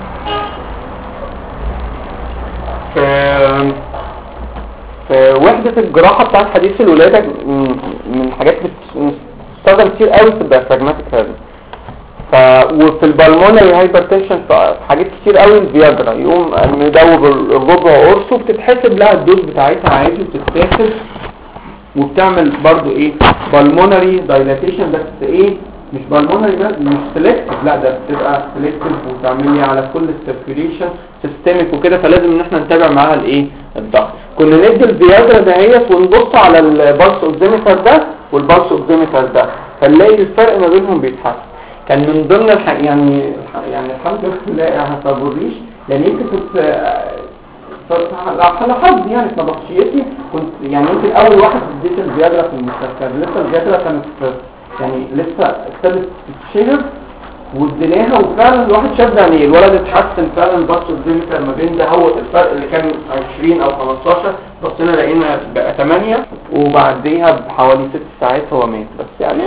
في وحدة الجراحة بتاعت حديث الولادة من الحاجات اللي بتستخدم كتير قوي في الديافراجماتيك هيرنيا. وفي البالمونري هايبرتنشن في حاجات كتير قوي الفياجرا، يقوم مدوب الربع قرصه بتتحسب لها الدوز بتاعتها عادي وبتتاخد وبتعمل برضو ايه بالمونري دايلاتيشن، بس ايه مش بالمونري ده مش سيلكتيف، لا ده بتبقى سيلكتيف وتعمل لي على كل السيركيوليشن سيستميك وكده، فلازم ان احنا نتابع معاها الايه الضغط. كنا ندي الفياجرا دهيت ونبص على البلس اوكسيمتر ده والبلس اوكسيمتر ده، فنلاقي الفرق ما بينهم بيتحسن. كان من ضمن يعني الحمد لله ما تبريش، لان يمكن كنت على حظ يعني في نبطشيتي كنت يعني يمكن اول واحد اديت الفياجرا في المستشفى، لسه الفياجرا كانت يعني لسه ابتدت تتشهر واديناها، وفعلا الواحد شاف يعني الولد اتحسن فعلا، بص الديمتر ما بين ده هو الفرق اللي كان 20 او 15 بصينا لقينا بقى 8، وبعديها بحوالي 6 ساعات هو مات، بس يعني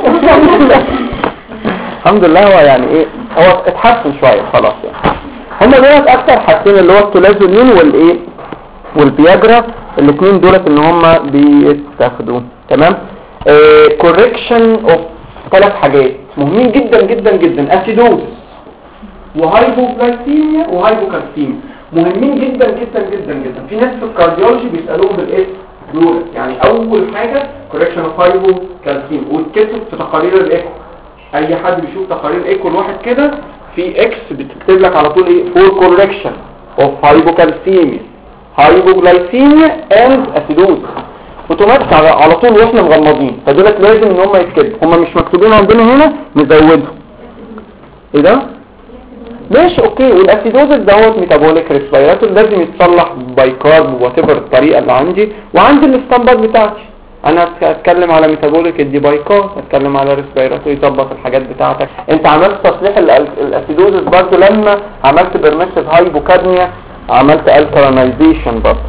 الحمد لله هو يعني ايه هو اتحسن شويه خلاص يعني. هما دولت اكتر حاجتين اللي هو التولازولين والايه والفياجرا، الاثنين دولت ان هم بيتاخدوا. تمام. كوركشن اوف 3 حاجات مهمين جدا جدا جدا، اسيدوز وهايبوغلايسيميا وهايبوكالسيميا، مهمين جدا جدا جدا جدا. في ناس في الكارديولوجي بيسالوهم بالاسم دول. يعني اول حاجه كوركشن اوف هايبوكالسيميا، وتكتب في تقارير الايكو. اي حد بيشوف تقارير الايكو الواحد كده في اكس بتكتب لك على طول ايه؟ فور كوركشن اوف هايبوكالسيميا هايبوغلايسيميا اند اسيدوز، اوتوماتيك على طول واحنا مغمضين. فدولت لازم ان هم يتكتبوا، هم مش مكتوبين عندنا هنا نزودهم. ايه ده؟ ماشي اوكي. والاسيدوز دوت ميتابوليك ريسبيراتور، لازم يتصلح باي كارب وات ايفر الطريقه اللي عندي. وعندي الاستامبات بتاعتي، انا هتكلم على ميتابوليك ادي باي كارب، هتكلم على ريسبيراتور يظبط الحاجات بتاعتك. انت عملت تصليح الاسيدوز برضه لما عملت بيرميسيف هايبوكادميا، عملت الكالينايزيشن برضه.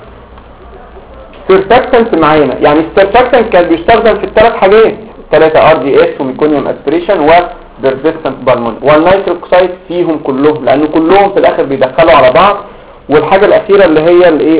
سيرفاكتنت معانا، يعني السيرفاكتنت كان بيستخدم في ال3 حاجات، 3 ار دي اس وميكونيوم اسبريشن وبيرزيستنت بالمون، والنيتريك اوكسايد فيهم كلهم، لان كلهم في الاخر بيدخلوا على بعض. والحاجه الاخيره اللي هي الايه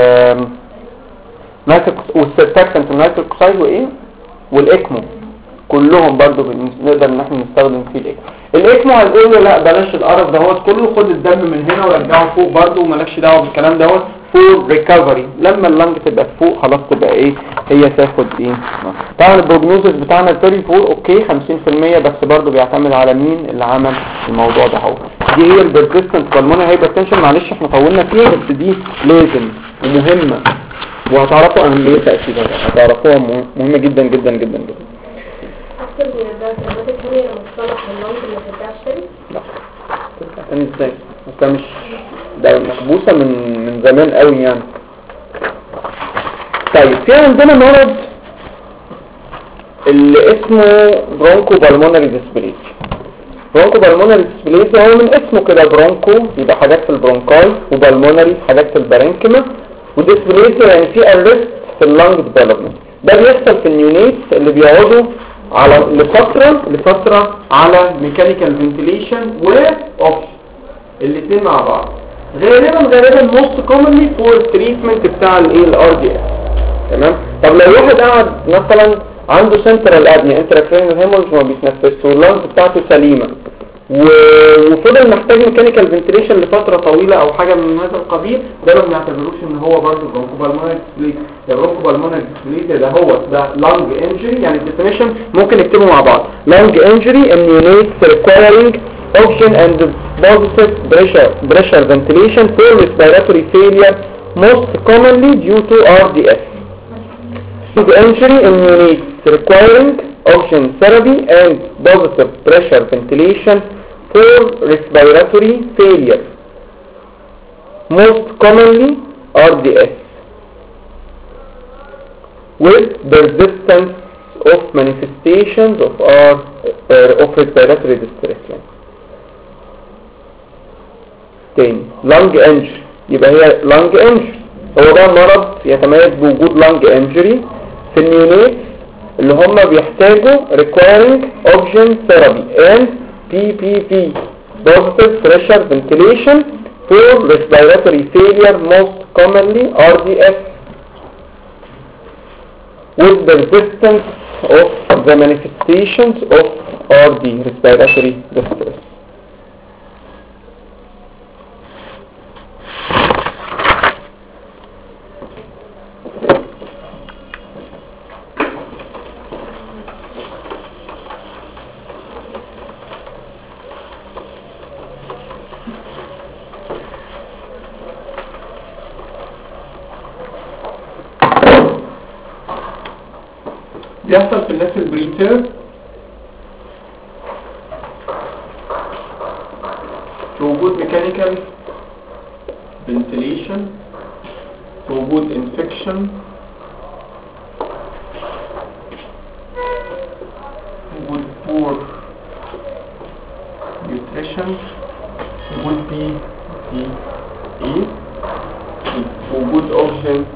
والسيرفاكتنت النيتريك اوكسايد وايه والاكمو، كلهم برضو نقدر ان احنا نستخدم فيه الاكمو. هنقول له لا بلاش القرف دهوت كله، خد الدم من هنا ورجعه فوق برضو ومالكش دعوه بالكلام دوت. فور ريكفري، لما اللنج تبقى فوق خلاص تبقى ايه هي تاخد ايه. طبعا البروجنوزس بتاعنا الفيري فور اوكي 50%، بس برضو بيعتمد على مين اللي عمل الموضوع ده. هو دي هي البرزيستنت بالمونري هايبرتنشن. معلش احنا طولنا فيها بس دي لازم ومهمه، وهتعرفوا اهميتها اكيد، هتعرفوها مهمه جدا جدا جدا جدا. اكتر من الدرجات الثانيه لما تصلح اللنج ما ترجعش تاني؟ لا تاني ازاي؟ انت مش ده محبوسه من زمان قوي يعني. طيب في عندنا مرض اللي اسمه برونكو بالمونري ديسبليزيا. برونكو بالمونري ديسبليزيا هو من اسمه كده، برونكو يبقى حاجات في البرونكاي، وبالمونري حاجات في البارنكيما، وديسبليزيا يعني في ارست في اللنج ديفلوبمنت. ده بيحصل في النيونيت اللي بيقعدوا على لفتره على ميكانيكال فنتيليشن واوكسجين الاثنين مع بعض. غالبا موست كومنلي فور تريتمنت بتاع الايه الار دي اس. تمام. طب لو واحد قاعد مثلا عنده سنترال ابنيا انتراكرينال هيموريج وما بيتنفسش واللنج بتاعته سليمه وفضل محتاج ميكانيكال فنتيليشن لفتره طويله او حاجه من هذا القبيل، ده ما بنعتبروش ان هو برضه برونكو بالمونري ديسبليزيا. ده برونكو بالمونري ديسبليزيا ده لانج انجري. يعني الديفينيشن ممكن نكتبه مع بعض: لانج انجري immunity requiring oxygen and positive pressure ventilation for respiratory failure most commonly due to RDS. Lung injury immunity requiring oxygen therapy and positive pressure ventilation for respiratory failure most commonly RDS with persistence of manifestations of respiratory distress. تاني lung injury يبقى هي lung injury. هو ده مرض يتميز بوجود lung injury في النيونيت اللي هم بيحتاجوا requiring oxygen therapy and PPV positive pressure ventilation for respiratory failure most commonly RDS with the resistance of the manifestations of RD respiratory distress. بيحصل في الناس البريتير في وجود ميكانيكال فنتيليشن، في وجود انفكشن، وجود بور نيوتريشن، وجود وجود اوكسجين.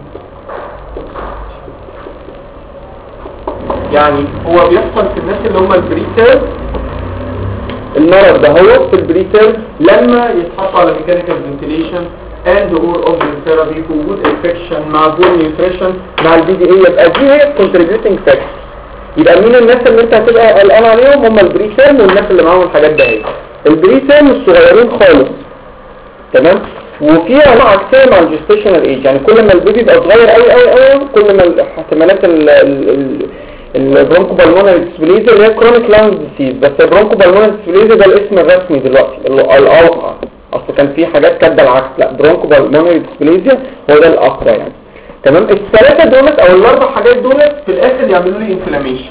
يعني هو بيحصل في الناس اللي هم البريتير. المرض ده هو في البريتير لما يتحط على ميكانيكال فنتيليشن and or oxygen therapy في وجود infection مع poor nutrition مع البي دي اي، يبقى دي هي contributing factor. يبقى مين الناس اللي انت هتبقى قلقان عليهم؟ هم البري تيرم والناس اللي معاهم الحاجات دي. البري تيرم الصغيرين خالص، تمام؟ وفي انواع عكسيه مع الجستيشنال ايج، يعني كل ما البيبي يبقى صغير قوي قوي قوي كل ما احتمالات البرونكو بالمونري ديسبليزيا اللي هي كرونيك لانج ديسيز. بس البرونكو بالمونري ديسبليزيا ده الاسم الرسمي دلوقتي الاوقع، اصل كان في حاجات كاتبه العكس، لا برونكو بالمونري ديسبليزيا هو ده الاقرا يعني، تمام؟ الثلاثه دولت او الاربع حاجات دولت في الاخر يعملوا لي انفلاميشن.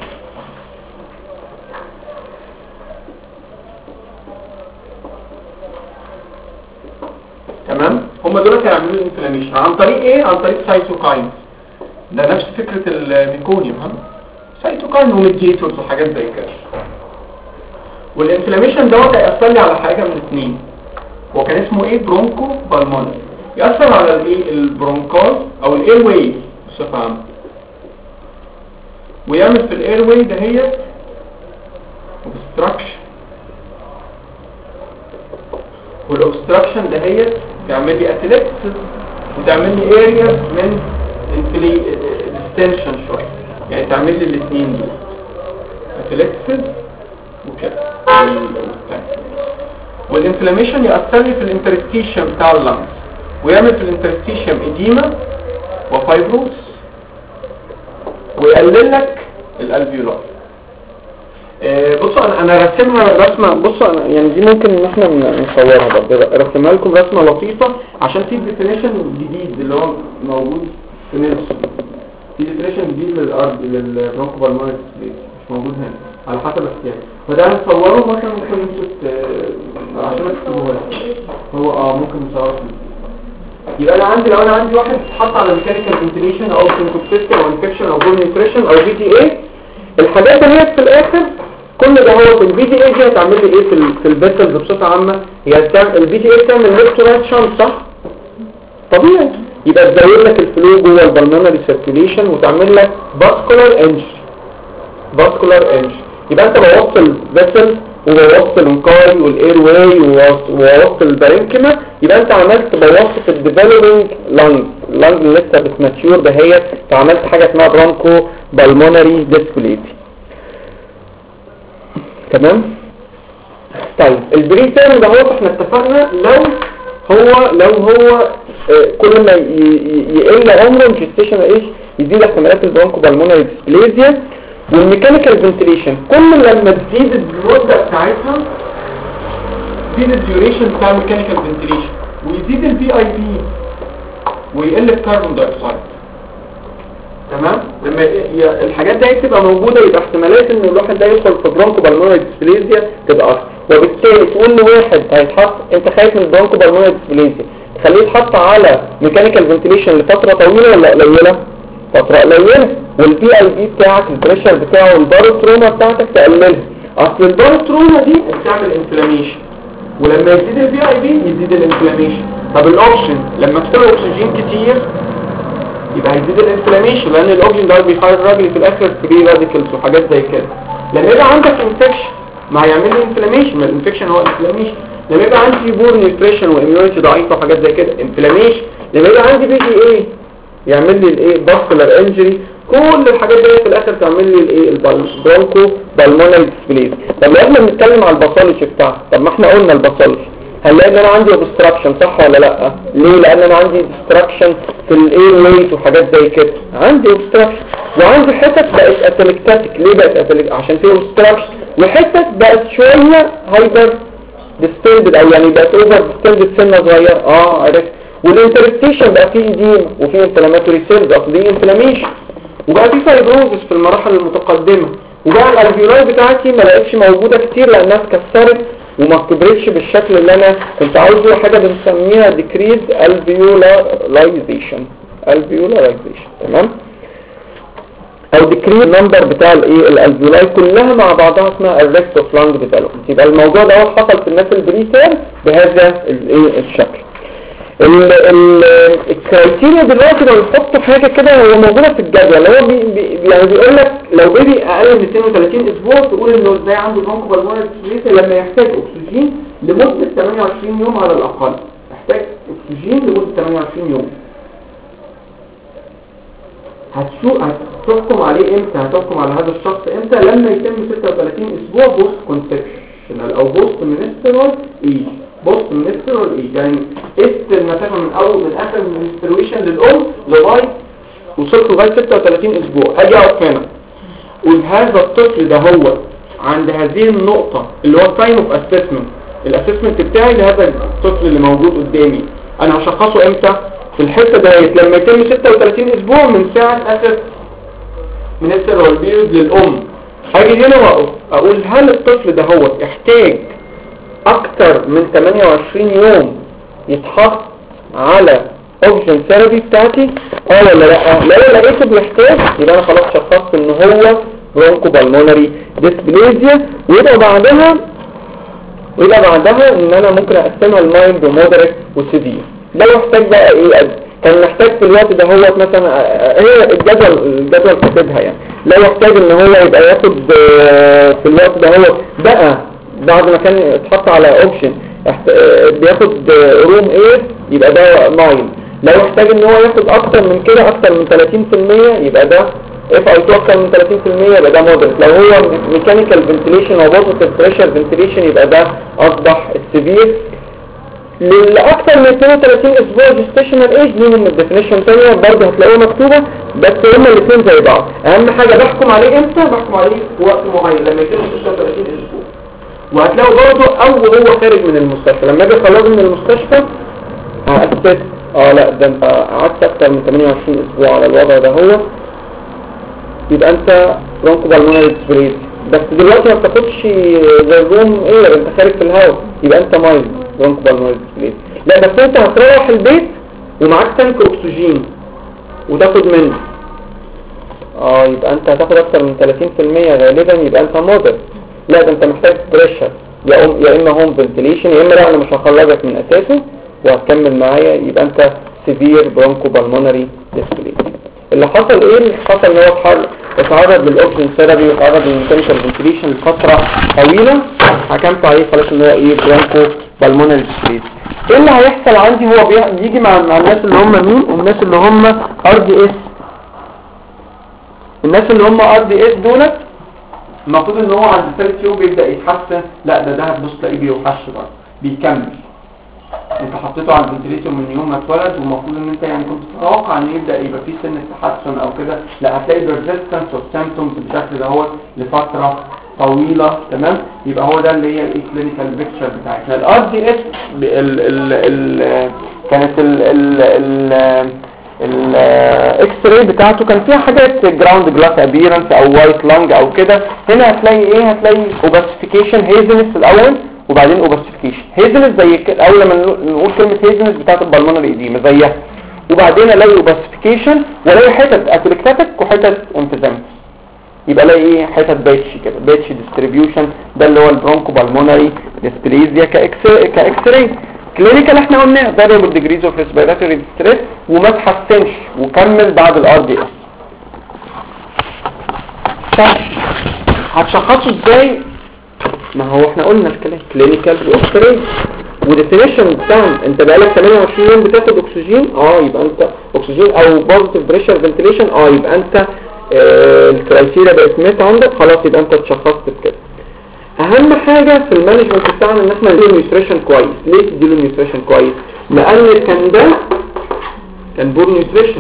تمام؟ هم دول هيعملوا لي انفلاميشن عن طريق ايه؟ عن طريق سايتوكاين. ده نفس فكره الميكونيوم، ها؟ سايتوكاين وميديتورز وحاجات زي كده. والانفلاميشن دوت هيأثر لي على حاجه من اثنين. هو كان اسمه ايه؟ برونكو بالمونري. يأثر على الايه؟ البرونكاز او الاير واي بصفه عامه. ويعمل في الاير واي دهيت اوبستراكشن، والاوبستراكشن دهيت تعمل لي اتلكسس وتعمل لي اريا من ديستنشن شويه، يعني تعمل لي الاثنين دول اتلكسس وكده. والانفلاميشن يأثر لي في الانترستيشن بتاع اللنجز، ويعمل في الانترستيشن اديما وفايبروس، ويقلل لك الالفيولار. بصوا انا رسمها رسمه، بصوا انا يعني دي ممكن ان احنا نصورها برضه، رسمها لكم رسمه لطيفه عشان في ديفينيشن جديد اللي هو موجود في نيلسون. في ديفينيشن جديد للبرونكو بالمونري ديسبليزيا مش موجود هنا على حسب الاحتياج، فده هنصوره مثلا ممكن انتوا عشان تكتبوها. هو ممكن نصوره. يبقى انا عندي لو انا عندي واحد اتحط على ميكانيكال فنتيليشن او سينكوبسيستم او انفكشن او بول نيوتريشن او بي دي اي، الحاجات اللي هي في الاخر كل ده هو في البي دي اي دي هتعمل لي ايه في البيتلز بصفه عامه؟ هي البي دي اي بتعمل ليفت رايت شانت، صح؟ طبيعي. يبقى تزود لك الفلو جوه البلمونري سيركيوليشن وتعمل لك فاسكولار انجري. يبقى انت بوظت الفيسل وبوظت الانكاي والاير واي وبوظت البارينكيما، يبقى انت عملت بوظت في الديفلوبينج لانج اللي لسه بتماتيور دهيت، فعملت حاجه اسمها برونكو بالمونري ديسبليزيا. تمام؟ طيب البري تيرم ده هو احنا اتفقنا لو هو كل ما يقل عمره الجستيشن ايش يزيد احتمالات البرونكو بالمونري ديسبليزيا. والميكانيكال فنتيليشن كل لما تزيد المده بتاعتها تزيد الديوريشن بتاع الميكانيكال فنتيليشن ويزيد البي اي بي ويقل الكربون دايوكسيد. تمام؟ لما الحاجات دي تبقى موجوده يبقى احتمالات ان الواحد ده يدخل في برونكو بالمونري ديسبليزيا تبقى اكتر، وبالتالي تقول لواحد هيتحط انت خايف من البرونكو بالمونري ديسبليزيا تخليه يتحط على ميكانيكال فنتيليشن لفتره طويله ولا قليله؟ فتره قليله. والبي اي بي بتاعك البريشر بتاعه والباروتروما بتاعتك تقللها، اصل الباروتروما دي بتعمل انفلاميشن، ولما يزيد البي اي بي يزيد الانفلاميشن. طب الاوكسجين لما تدخل اكسجين كتير يبقى هيزيد الانفلاميشن، لان الاوكسجين ده بيخرج راجل في الاخر فري راديكلز وحاجات زي كده. لما يبقى عندك انفكشن ما هيعمل لي انفلاميشن، ما الانفكشن هو انفلاميشن. لما يبقى عندي بور نيوتريشن واميونيتي ضعيفه وحاجات زي كده انفلاميشن. لما يبقى عندي بي دي اي يعمل لي الايه فاسكولار انجري. كل الحاجات دي في الاخر تعمل لي الايه البرونكو بالمونري ديسبليزيا. طب لو احنا بنتكلم على الباثولوجي بتاعها، طب ما احنا قلنا الباثولوجي هنلاقي ان انا عندي اوبستراكشن، صح ولا لا؟ ليه؟ لان انا عندي اوبستراكشن في الاير ويز وحاجات زي كده، عندي اوبستراكشن. وعندي حتت بقت اتلكتاتيك. ليه بقت اتلكتاتيك؟ عشان في اوبستراكشن. وحتت بقت شويه هايبر ديستندد او يعني بقت اوفر ديستندد سنه صغيره. عرفت. والانترستيشن بقى فيه ايديم وفيه انفلاماتوري سيلز، اصل دي انفلاميشن. وبقى فيه فايبروزس في المراحل المتقدمه. وبقى الالفيولاي بتاعتي ما بقتش موجوده كتير لانها اتكسرت وما كبرتش بالشكل اللي انا كنت عاوزه. حاجه بنسميها ديكريز الفيولارايزيشن. تمام؟ او ديكريز نمبر بتاع الايه الالفيولاي كلها مع بعضها اسمها الريكت اوف لانج ديفلوبمنت. يبقى الموضوع ده حصل في الناس البريتير بهذا الايه الشكل. الكرايتيريا دلوقتي لو نحط حاجه كده هو موجوده في الجدول، هو يعني بيقول لك لو بيبي اقل من 230 اسبوع تقول انه ازاي عنده برونكو بالمونري ديسبليزيا لما يحتاج اكسجين لمده 28 يوم على الاقل. يحتاج اكسجين لمده 28 يوم. هتحكم عليه امتى؟ هتحكم على هذا الشخص امتى؟ لما يتم 36 اسبوع بوست كونسبشنال او بوست منسترال ايج. بوست منسترال ايج يعني قست المسافه من اخر المنسترويشن للام لغايه وصلت لغايه 36 اسبوع. اجي اقف هنا وهذا الطفل ده هو عند هذه النقطه اللي هو تايم اوف اسسمنت، الاسسمنت بتاعي لهذا الطفل اللي موجود قدامي انا هشخصه امتى؟ في الحته ديت لما يتم 36 اسبوع من ساعه اخر منسترال بيريود للام. هاجي هنا واقف اقول هل الطفل ده هو يحتاج اكتر من 28 يوم يتحط على اوكسجين ثيرابي بتاعتي ولا لا؟ لو لقيته بيحتاج يبقى انا خلاص شخصت ان هو برونكو بالمونري ديسبليزيا، ويبقى بعدها ان انا ممكن اقسمها لمايلد ومودريت وسيفير. لو احتاج بقى ايه كان محتاج في الوقت ده هو مثلا هي الجدول كاتبها يعني لو احتاج ان هو يبقى ياخد في الوقت ده هو بقى بعد ما كان اتحط على اوبشن بياخد روم ايه يبقى ده مايلد. لو احتاج ان هو ياخد اكتر من كده اكتر من 30% يبقى ده اف اي 2 اكتر من 30% يبقى ده مودريت. لو هو ميكانيكال فنتيليشن او بوزيتيف بريشر فنتيليشن يبقى ده اصبح السيفير. لأكثر من 32 اسبوع جستيشنال ايج ليهم الديفينيشن ثانيه برضه هتلاقوها مكتوبه بس هما الاثنين زي بعض. اهم حاجه بحكم عليه امتى؟ بحكم عليه في وقت معين لما يتم 36 اسبوع. وهتلاقوا برضه او هو خارج من المستشفى لما اجي اخرجه من المستشفى هأسس لا ده انت قعدت اكثر من 28 اسبوع على الوضع ده هو يبقى انت برونكو بالمونري ديسبليزيا. بس دلوقتي ما بتاخدش زي الروم ايه انت خارج في الهواء يبقى انت مايلد برونكو بالمونري ديسبليزيا. لا بس انت هتروح البيت ومعاك تانك اكسجين وتاخد منه يبقى انت هتاخد اكتر من 30% غالبا يبقى انت مودر. لا ده انت محتاج بريشر يا اما هوم فنتيليشن يا اما لا انا مش هخرجك من اساسه وهتكمل معايا يبقى انت سيفير برونكو بالمونري ديسبليزيا. اللي حصل ايه؟ اللي حصل ان هو اتعرض للاوكسجين ثيرابي واتعرض للميكانيكال فنتيليشن لفتره طويله حكمت عليه خلاص ان هو برونكو بالمونري ديسبليزيا. ايه اللي هيحصل عندي؟ هو بيجي مع الناس اللي هم مين؟ الناس اللي هم ار دي اس. الناس اللي هم ار دي اس دولت المفروض ان هو عند ثالث يوم بيبدا يتحسن. لا ده هتبص تلاقيه بيوحش برضه بيكمل. انت حطيته على الفنتيليتور من يوم ما اتولد والمفروض ان انت يعني كنت تتوقع ان يبدا يبقى فيه سن تحسن او كده. لا هتلاقي persistence of symptoms بالشكل ده هو لفتره طويله. تمام يبقى هو ده اللي هي الكلينيكال بيكتشر بتاعتنا. الار دي اس كانت الاكس راي بتاعته كان فيها حاجات جراوند جلاس ابيرنس او وايت لانج او كده. هنا هتلاقي ايه؟ هتلاقي اوباسيفيكيشن هيزنس الاول وبعدين اوباسيفيكيشن. هيزنس زي اول لما نقول كلمه هيزنس بتاعت البلمونري ايديما زيها وبعدين الاقي اوباسيفيكيشن والاقي حتت اتلكتاتيك وحتت امفيزيمتس يبقى الاقي ايه؟ حتت باتش كده باتش ديستريبيوشن. ده اللي هو البرونكو بالمونري ديسبليزيا كاكس راي. كلينيكال احنا قلنا variable degrees of respiratory distress وما تحسنش وكمل بعد الار دي اس. هتشخصه ازاي؟ ما هو احنا قلنا الكلام كلينيكال واكس راي وديفينيشن بتاع انت بقالك 28 يوم بتاخد اكسجين يبقى انت اكسجين او بوزيتيف بريشر فنتيليشن يبقى انت الكرايتيريا بقت ميت عندك خلاص يبقى انت اتشخصت بكده. اهم حاجه في المانجمنت بتاعنا ان احنا نديله نيوتريشن كويس. ليه تديله نيوتريشن كويس؟ لان كان بور نيوتريشن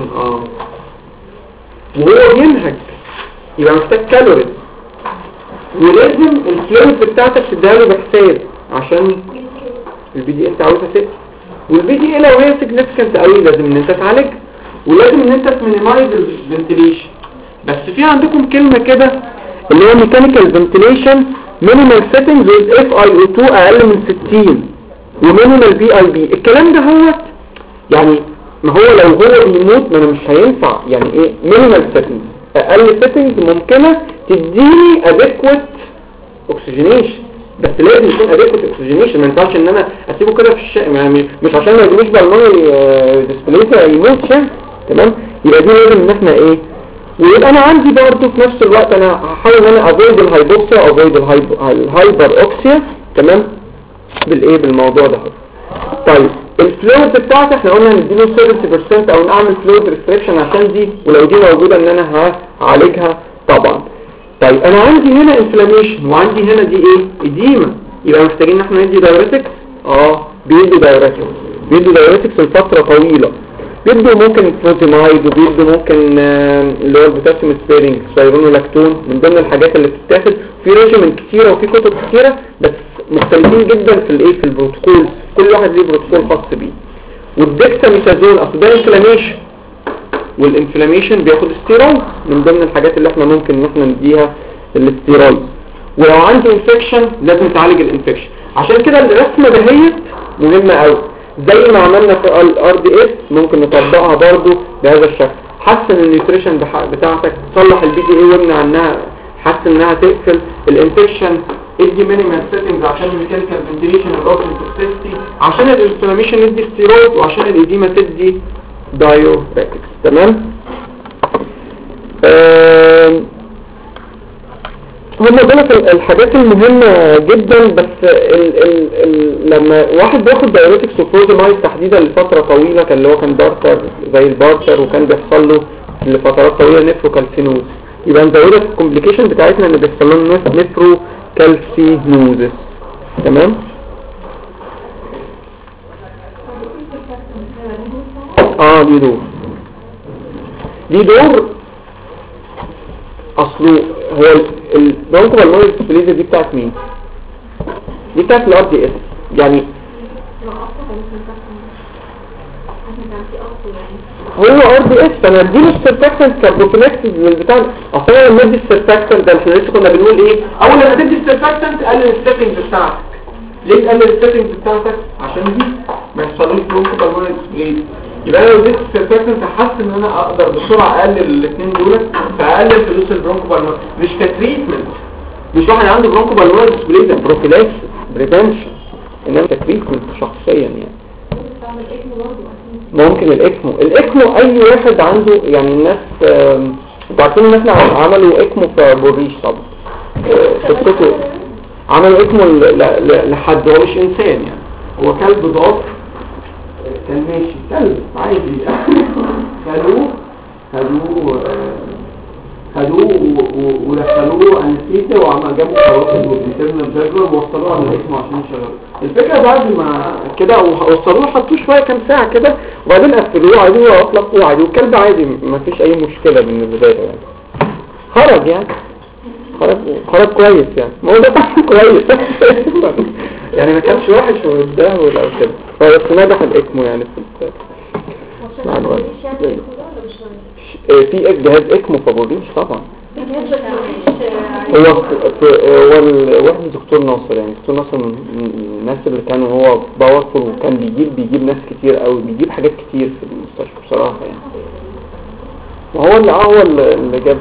وهو بينهج يبقى محتاج كالوريز ولازم الفلويد بتاعتك تديها له بحساب عشان البي دي انت عاوزها ست. والبي دي لو هي سيجنيفيكانت قوي لازم ان انت تعالجها ولازم ان انت تمينيمايز الفنتيليشن. بس في عندكم كلمه كده اللي هو ميكانيكال فنتيليشن مينيمال سيتنجز ويز اف اي او 2 اقل من 60 ومينيمال بي اي بي. الكلام ده هو يعني ما هو لو هو بيموت ما انا مش هينفع يعني ايه مينيمال سيتنجز اقل سيتنجز ممكنه تديني اديكويت اوكسجينيشن بس لازم يكون اديكويت اوكسجينيشن. ما ينفعش ان انا اسيبه كده في الشارع يعني مش عشان ما يجيلوش بالمونري ديسبليزيا يموت يعني. تمام يبقى دي لازم ان احنا ويبقى انا عندي برضه في نفس الوقت انا هحاول ان انا افويد الهايبوكسيا او افويد الهايبر اوكسيا. تمام بالموضوع ده. طيب الفلويد بتاعتي احنا قلنا نديله 70% او نعمل فلويد ريستريكشن عشان دي، ولو دي موجودة ان انا هعالجها طبعا. طيب انا عندي هنا انفلاميشن وعندي هنا دي ايه؟ اديمة، يبقى محتاجين ان احنا ندي دايوريتكس. بيدوا دايوريتكس لفترة طويلة، بيدوا ممكن فروزيمايد وبيدوا ممكن اللي هو البوتاسيوم سبيرنج سايرونولاكتون من ضمن الحاجات اللي بتتاخد في ريجيمنت كتيرة وفي كتب كتيرة، بس مختلفين جدا في الايه في البروتوكول، كل واحد ليه بروتوكول خاص بيه. والدكساميثازون اصل ده انفلاميشن، والانفلاميشن بياخد ستيرويد من ضمن الحاجات اللي احنا ممكن ان احنا نديها الستيرويد. ولو عندي انفكشن لازم تعالج الانفكشن. عشان كده الرسمه دهيت مهمه قوي، زي ما عملنا في الار دي اس ممكن نطبقها برضو بهذا الشكل. حسن النيوتريشن بتاعتك، تصلح البي دي اي وامنع انها حسن انها تقفل الانفكشن، ادي مينيمال سيتنجز عشان الميكانيكال فنتيليشن والاوبن توكسيستي، عشان الانفلاميشن ندي ستيرويد، وعشان الاديمه تدي دايوريتكس. تمام. هم دول الحاجات المهمة جدا. بس لما واحد بياخد دايوريتكس وفروزيمايد تحديدا لفترة طويلة، كان اللي هو كان بارتر زي البارتر، وكان بيحصل له لفترات طويلة نيفروكالسينوز، يبقى نزودها في الكومبليكيشن بتاعتنا ان بيحصل لهم نيفروكالسينوزس. تمام. دي دور اصله هو البرونكوبالمونري ديسبليزيا دي بتاعت مين؟ دي بتاعت الار دي اس. يعني هو ار دي اس، فانا اديله السيرفاكتنت كبروفيلاكسيس للبتاع. اصلا لما ادي السيرفاكتنت ده احنا لسه كنا بنقول ايه؟ اول لما تدي السيرفاكتنت قلل السيتنجز بتاعتك. ليه تقلل السيتنجز بتاعتك؟ عشان دي ما يحصلوش برونكوبالمونري ديسبليزيا. يبقى انا لو اديت السيرفاكتنت هحس ان انا اقدر بسرعه اقلل الاثنين دول، فاقلل فلوس البرونكوبالمونري. مش كتريتمنت، مش واحد عنده برونكوبالمونري ديسبليزيا بروفيلاكسيس بريفنشن، انما كتريتمنت شخصيا يعني. ممكن الاكمو اي واحد عنده، يعني الناس عارفين ان احنا عملوا اكمو في بوريش طبعا، قصته عملوا اكمو لحد هو مش انسان يعني، هو كلب ضار كان ماشي، كلب عادي خدوه ودخلوه انستيزيا وعمل جابوا خواصل والديترنال جاجر ووصلوه على الاكمو عشان يشغلوه. الفكرة بعد ما كده وصلوه حطوه شوية كام ساعة كده وبعدين قفلوه عادي واطلقوه عادي، والكلب عادي ما فيش اي مشكلة بالنسبة له يعني. خرج يعني خرج كويس يعني، ما هو ده كويس يعني ما كانش وحش وده ولا كده، فبس نجح الاكمو يعني في مع الوقت. في جهاز اكمو فابوريش طبعا. هو واحد دكتور ناصر، يعني دكتور ناصر من الناس اللي كانوا هو باورفول، وكان بيجيب ناس كتير قوي، بيجيب حاجات كتير في المستشفى بصراحة يعني. وهو اللي جاب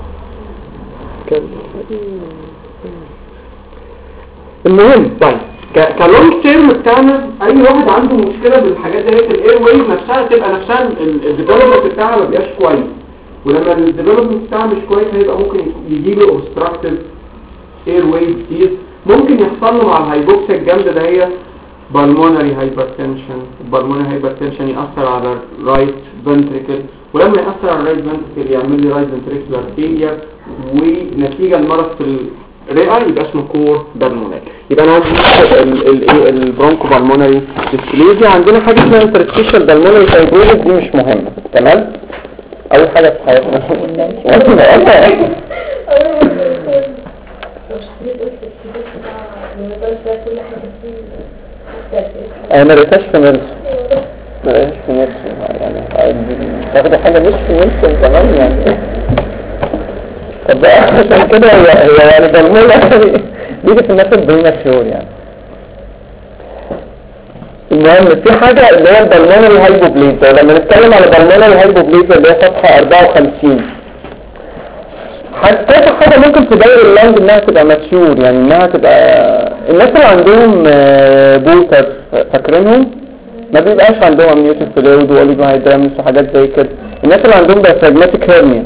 المهم. طيب كلونج تيرم بتاعنا اي واحد عنده مشكلة بالحاجات دي، الاير واي نفسها تبقى نفسها الديفلوبمنت بتاعها ما بيبقاش كويس، ولما الديفلوبمنت بتاعها مش كويس هيبقى ممكن يجيله اوبستراكتيف اير واي ديزيز. ممكن يحصل له مع الهايبوكسيا الجامده ده هي بالمونري هايبرتنشن. البالمونري هايبرتنشن ياثر على الرايت فنتريكل، ولما ياثر على الرايت فنتريكل يعمل لي رايت فنتريكولار فيلير، ونتيجه المرض في الرئه يبقى اسمه كور بالمونري. يبقى انا عندي البرونكو بالمونري ديسبليزيا، عندنا حاجه اسمها انترستيشال بالمونري فايبروزس، دي مش مهمه. تمام. اول حاجه في حياتنا انا ريتاش في نفسي يعني تاخد حاجه مش في نفسي تمام يعني. طب ده عشان كده هي يعني بالمونري بيجي في الناس البريماتيور يعني. المهم في حاجة اللي هي البلمونري هايبوبليزيا. لما نتكلم على البلمونري هايبوبليزيا اللي هي صفحة 54، كذا حاجة ممكن تدور اللانج انها تبقى ماتيور، يعني انها تبقى الناس اللي عندهم بوتر فاكرينهم ما بيبقاش عندهم امنيوتيك فلويد واوليجوهيدرامس وحاجات زي كده. الناس اللي عندهم دايفراجماتيك هيرنيا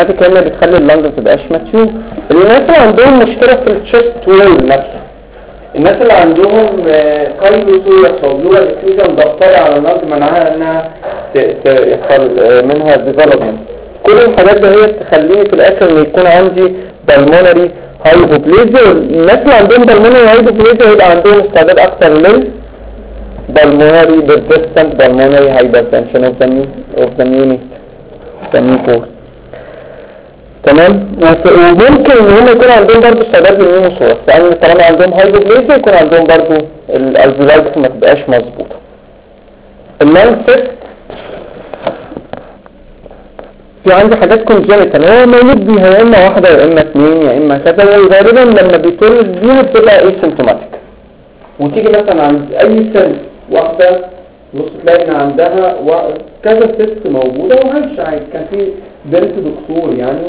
بتخلي اللانج ما تبقاش ماتيور. الناس اللي عندهم مشكلة في الشيست وول نفسه الناس اللي عندهم كايلوسورس او بلورال افيوجن ضغطي على النرد منعها انها يحصل منها ديفلوبمنت. كل الحاجات دي هي تخليني في الاخر ان يكون عندي بالمونري هايبوبليزيا. الناس اللي عندهم بالمونري هايبوبليزيا يبقى عندهم استعداد اكتر لل بالمونري persistent بالمونري hypertension of the mucus. تمام. وممكن ان هم يكون عندهم برضه استعداد للنيموثوركس، لان طالما عندهم هايبوبليزيا يكون عندهم برضه الالفيولايتس ما تبقاش مظبوطه. اللانج سيست في عندي حاجات كونجنتال هو مولود بيها يا اما واحده يا اما اثنين يا اما كذا، وغالبا لما بيتولد بيها بتبقى اسيمتوماتيك. وتيجي مثلا عند اي سن واحده بص تلاقي ان عندها كذا سيست موجوده وعايشه عادي. كان في بنت دكتور يعني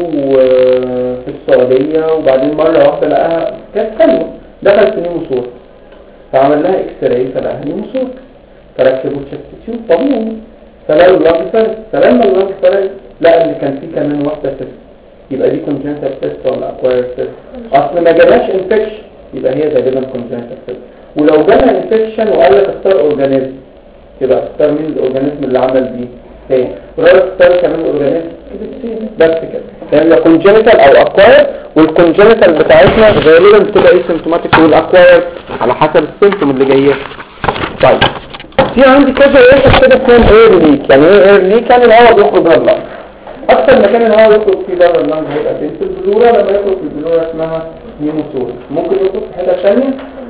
وفي السعوديه، وبعدين مره واحده لقاها كانت حلوه دخلت في نيموثوركس، فعمل لها اكس راي فلقاها نيموثوركس، فركبوا تشست تيوب طبيعي، فلقوا اللنج فرق، فلما اللنج فرق لقى ان كان في كمان واحده سيست. يبقى دي كونجنتال سيست ولا اكواير سيست؟ اصل ما جالهاش انفكشن يبقى هي غالبا كونجنتال سيست. ولو جالها انفكشن وقال لك اختار اورجانيزم، يبقى اختار مين الاورجانيزم اللي عمل بيه تاني، ولو اختار كمان اورجانيزم بس كده. يعني كونجنتال او اكواير، والكونجنتال بتاعتنا غالبا بتبقى اسيمتوماتيك، والاكواير على حسب السيمتوم اللي جايه. طيب في عندي كذا واحد كده اسمهم اير ليك. يعني ايه اير ليك؟ يعني الهواء بيخرج بره اللنج. اكتر مكان الهواء يخرج فيه بره اللنج هيبقى في البلوره. لما يخرج في البلوره اسمها نيموثوركس. ممكن يخرج في حته ثانيه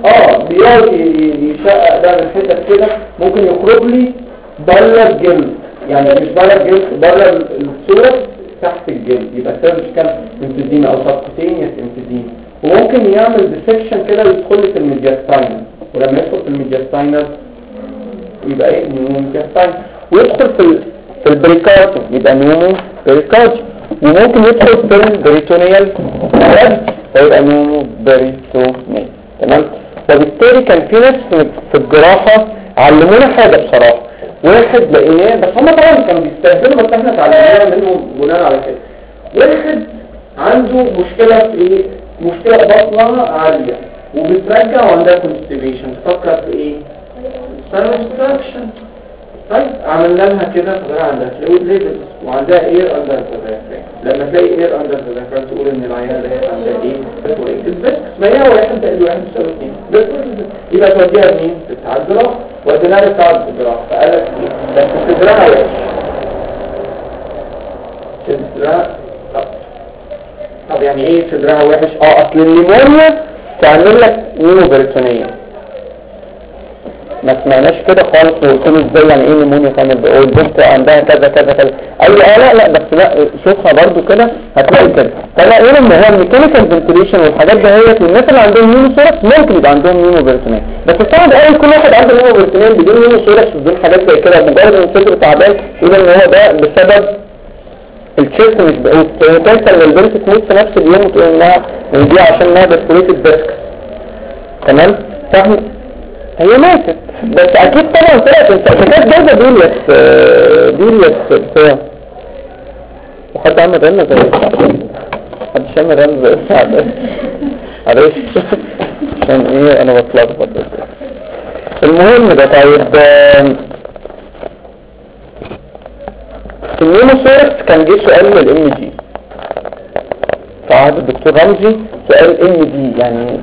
بيقعد يشقق ده من حته كده، ممكن يخرج لي بره الجلد، يعني مش بره الجلد، بره الثوركس تحت الجلد، يبقى سيرجيكال امفيزيما او سبكوتينيوس امفيزيما. وممكن يعمل ديسكشن كده ويدخل في الميدياستاينال، ولما يدخل في الميدياستاينال يبقى ايه؟ نيومو ميدياستاينال. ويدخل في البريكارديوم يبقى نيومو بريكارديوم. وممكن يدخل في البريتونيال فيبقى نيومو بريتونيال. تمام. وبالتالي كان في ناس في الجراحة علمونا حاجة بصراحة. واحد لقيناه، بس هم طبعا كانوا بيستهزئوا، بس احنا اتعلمناها منهم بناء على كده. واحد عنده مشكلة في ايه؟ مشكلة بطنها عالية وبترجع وعندها كونستيبيشن. تفكر في ايه؟ سيرفكشن. طيب عملنا لها كده فطلع عندها فلويد ليفل وعندها اير اندر ذا. لما تلاقي اير اندر ذا تقول ان العيان ده عندها ايه؟ فوريكتد بس ما هي واحد تقل واحد بيساوي 2 بس. يبقى توديها لمين؟ بتاع الجراحه. وديناها بتاع الجراحه فقال لك ايه؟ بس صدرها وحش. صدرها طب يعني ايه صدرها وحش؟ اصل النيمونيا تعمل لك نيموبريتونيه. ما سمعناش كده خالص وقلت له ازاي يعني ايه نيمونيا تعمل بايه؟ البنت عندها كذا كذا كذا. قال لي لا بس لا شوفها برضو كده هتلاقي كده. فانا اقول ان هو الميكانيكال فنتيليشن والحاجات دهيت والناس اللي عندهم نيموثوركس ممكن يبقى عندهم نيموبريتونيه، بس صعب قوي كل واحد عنده نيموبريتونيه بدون نيموثوركس بدون حاجات زي كده. مجرد ان صدره تعبان يقول ان هو ده بسبب التشيست مش وتنسى ان البنت تموت في نفس اليوم وتقول انها دي عشان انها بسكوليتد ديسك. تمام. فاهم؟ هي ماتت بس اكيد طبعا طلعت انت كانت جايبه ديليس بتاع وحد عمل رنه زي حد عمل رنه زي الساعه معلش عشان ايه انا بتلخبط. المهم ده طيب النيموثوركس كان جه سؤال من الام جي في عهد الدكتور رمزي. سؤال ام جي يعني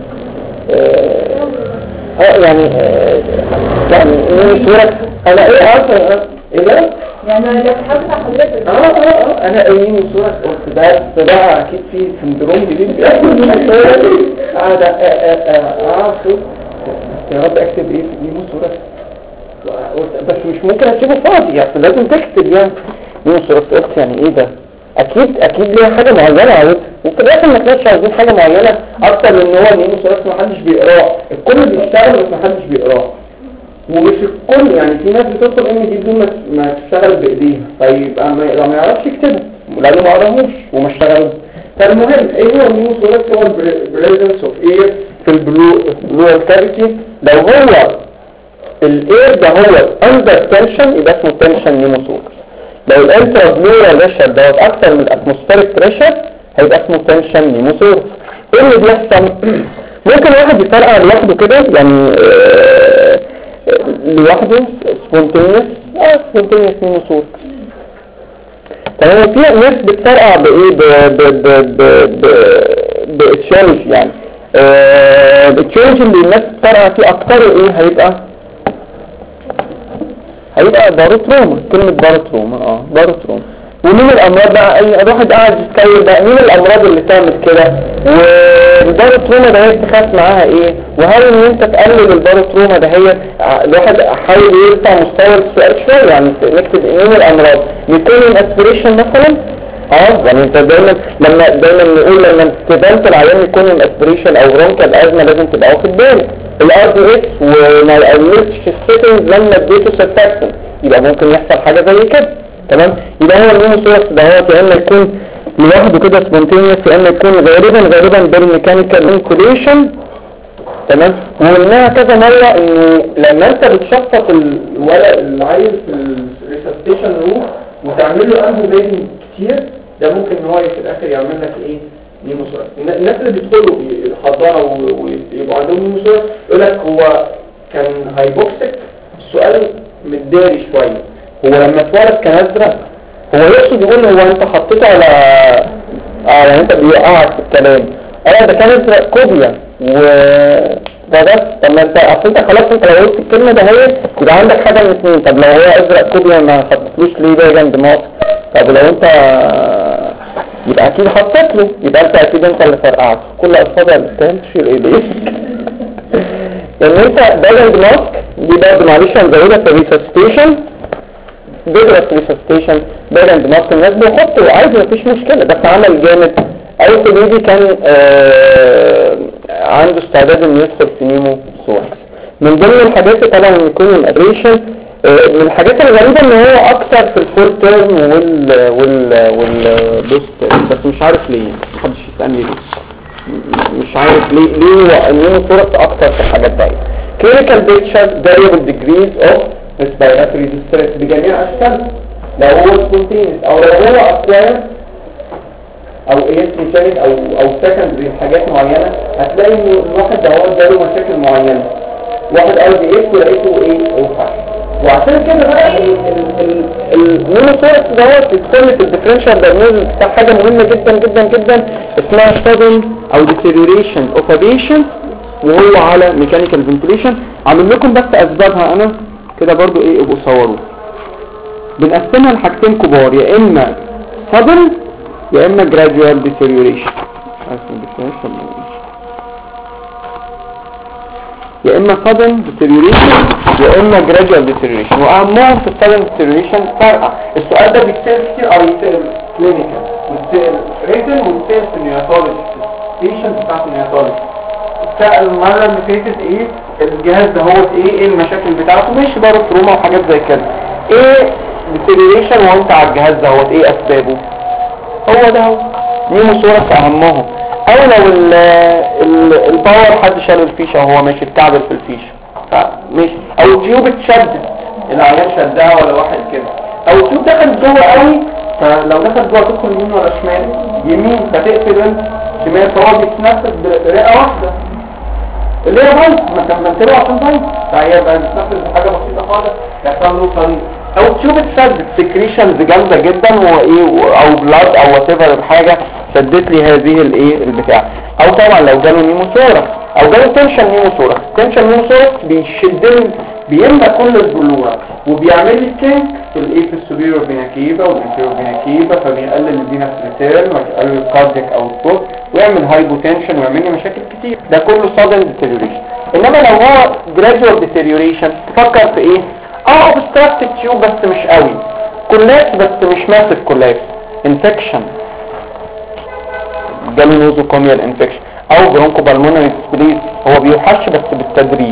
يعني النيموثوركس انا ايه عارفه ايه ده؟ يعني لو حضرتك حضرتك انا النيموثوركس قلت ده بقى اكيد في سندروم جديد بياكل النيموثوركس. شوف يا رب اكتب ايه في النيموثوركس بس مش ممكن اكتبه فاضي يعني لازم تكتب يعني نيموثوركس. قلت يعني ايه ده؟ اكيد ليها حاجه معينه عاوزها، وفي الاخر ما كانش عاوزين حاجه معينه اكتر من ان هو النيموثوركس ما حدش بيقراه. الكل بيشتغل بس ما حدش بيقراه. ومش الكل يعني في ناس بتدخل ام دي بدون ما تشتغل بايديها فيبقى ما يعرفش يكتبه لانه ما قراهوش وما اشتغلوش. فالمهم ايه هو النيموثوركس؟ هو البريزنس اوف اير في البلورال كافيتي. لو هو الاير ده هو اندر تنشن يبقى اسمه تنشن نيموثوركس. لو الانترا بلورال بريشر دوت اكتر من الاتموسفيريك بريشر هيبقى اسمه تنشن نيموثوركس. ايه اللي بيحصل؟ ممكن واحد يفرقع لوحده كده يعني لوحده سبونتينيوس نيموثوركس. تمام. في ناس بتفرقع بايه باتشالج يعني الاتشالج اللي الناس بتفرقع فيه اكتر ايه هيبقى باروتروما. كلمة باروتروما باروتروما. ومين الامراض بقى؟ اي واحد قاعد يتكلم بقى مين الامراض اللي تعمل كده؟ والباروتروما ده هي تخاف معاها ايه؟ وهل ان انت تقلل الباروتروما ده هي الواحد حاول يرفع مستوى السؤال شويه يعني نكتب مين الامراض؟ ميكونيوم اسبريشن مثلا يعني انت دايما نقول لما تبنت العيان ميكونيوم اسبريشن او برونكال ازمه لازم تبقى واخد بالك الار دي اس وما قللتش السيتنجز لما اديته سيرفاكسن يبقى ممكن يحصل حاجه زي كده. تمام. يبقى هو النيموثوركس ده هو يا اما يكون لوحده كده سبونتينيوس يا اما يكون غالبا بالميكانيكال انكوليشن. تمام. وقلناها كذا مره انه لما انت بتشفط العيل في الريسبتيشن روم وتعمل له انبوبيدنج كتير ده ممكن ان هو في الاخر يعمل لك ايه؟ نيموثوركس. الناس اللي بيدخلوا الحضانه ويبقوا عندهم نيموثوركس يقول لك هو كان هايبوكسيك. السؤال متداري شويه. هو لما اتولد كان ازرق هو يقصد يقول هو انت حطيته على يعني انت بيوقعك في الكلام ده كان ازرق كوبيا ده بس. طب ما انت اصل انت خلاص انت لو قلت الكلمه ده هي يبقى عندك حاجه من اثنين. طب لو هو ازرق كوبيا ما حطيتلوش ليه ده جنب مصر؟ طب لو انت يبقى اكيد حطيت له يبقى انت اكيد انت اللي فرقعت كل اصابع اللي تشيل ايديك لان انت ده جنب مصر دي برضه معلش هنزودها في الريسبتيشن بيدرس ريسبتيشن بالاند مارك الناس بيحطوا عادي مفيش مشكلة بس عمل جامد اي سبيدي كان عنده استعداد انه يدخل في نيمو ثوركس. من ضمن الحاجات طبعا ان يكون الابريشن من الحاجات الغريبة ان هو اكثر في الفور تيرم والبوست بس مش عارف ليه محدش يسألني ليه مش عارف ليه النيمو ثوركس اكثر في الحاجات دي. clinical pictures variable degrees of respiratory distress بجميع اشكال لو هو spontaneous او لو هو acquired او ايستروجينيك او سكندري حاجات معينه هتلاقي ان الواحد ده هو جاله مشاكل معينه واحد دي ايه ولقيته ايه اوفر. وعشان كده بقى النيموثوركس ده هو بيتسمى في الديفرنشال دايجنوستس بتاع حاجه مهمه جدا جدا جدا اسمها sudden او deterioration of a patient وهو على ميكانيكال فنتيليشن. عامل لكم بس اسبابها انا كده برضو ايه ابقوا صوروا. بنقسمها لحاجتين كبار يا اما sudden يا اما gradual deterioration يا اما sudden deterioration يا اما gradual deterioration. واهمهم في sudden deterioration فرقه. السؤال ده بيتسال كتير او يتسال كلينيكال ويتسال ريتن ويتسال في النياتولوجي patient بتاعت النياتولوجي. سأل المرة اللي فاتت ايه الجهاز ده هو ايه المشاكل بتاعته ماشي بارو تروما وحاجات زي كده ايه deterioration وانت على الجهاز ده هو ايه اسبابه هو ده هو نيموثوركس اهمهم. او لو الباور حد شال الفيشة وهو ماشي بتعدل في الفيشة فماشي او تيوب اتشدت العيان شدها ولا واحد كده او تيوب دخل جوه قوي فلو دخل جوه تدخل يمين ولا شمال يمين فتقفل شمال فهو بيتنفس برئة واحدة اللي هي بايظ ما كان بنتبه عشان بايظ فهي بقى بتنفس بحاجة بسيطة خالص يحصل له طريق او تشوف تشدد سكريشنز جامدة جدا وايه او بلاد او واتيفر حاجة شدت لي هذه الايه البتاع. او طبعا لو جاله نيموثوركس او جاله تنشن نيموثوركس. تنشن نيموثوركس بيشدني بيملى كل البلورة وبيعمل لي كينك في الايه في السوبيريور فينا كيفا والانفيريور فينا كيفا فبيقلل الفينس ريتيرن ويقلل الكاردياك اوتبوت ويعمل هايبوتنشن ويعمل لي مشاكل كتير. ده كله sudden deterioration. انما لو هو gradual deterioration تفكر في ايه obstructed tube بس مش قوي كولاكس بس مش ماسك كولاكس انفكشن جاله نوزوكوميال انفكشن او برونكو بالمونري ديسبليز هو بيوحش بس بالتدريج.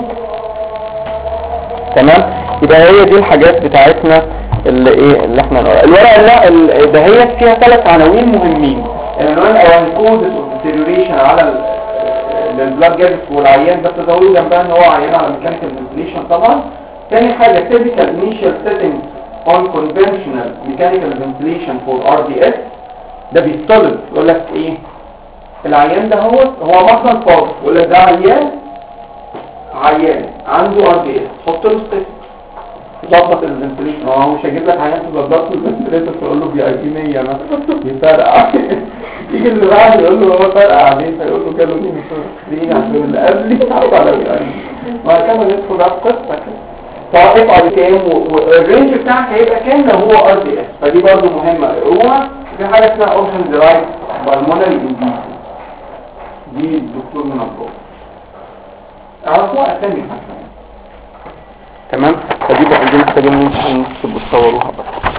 تمام. يبقى هي دي الحاجات بتاعتنا اللي ايه اللي احنا نقرأ. الورقه لا ده هي فيها 3 عناوين مهمين. العنوان الاولاني كودز اوف ديتيريوريشن على البلاد جابس والعيان بس زودوا جنبها ان هو عيان على ميكانيكال فنتيليشن طبعا. ثاني حاجه typical initial setting on conventional mechanical ventilation for RDS ده بيطلب يقول لك ايه العيان ده هو مثلا فاضي ولا ده عيان عنده ار دي اس، حط له ستيك ظبط الفنتليشن. هو مش هيجيب لك عيان تظبط له الفنتليشن تقول له بي اي بي 100 مثلا يفرقع يجي اللي بعد يقول له هو فرقع عليه فيقول له جاله مين مصرين عشان اللي قبلي حط على بي اي بي. وهكذا ندخل على القصه كده. تعرف على كام والرينج بتاعك هيبقى كام لو هو ار دي اس. فدي برضه مهمه اقروها. في حاجه اسمها اوبشن درايف بالمونري انديوسنج، دي الدكتور من الضوء اعرفوها اسامي حتى. تمام. فدي بقى دي محتاجين نكتب تصوروها بقى.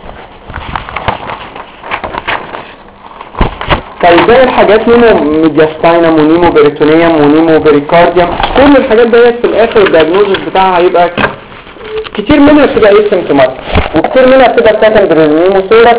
طيب باقي الحاجات نيمو ميدياستاينم ونيمو بريتونيوم ونيمو بريكارديوم، كل الحاجات ديت في الاخر الدايجنوزس بتاعها هيبقى كتير منها بتبقى ايه سيمتوماتيك وكتير منها بتبقى سكندري نيموثوركس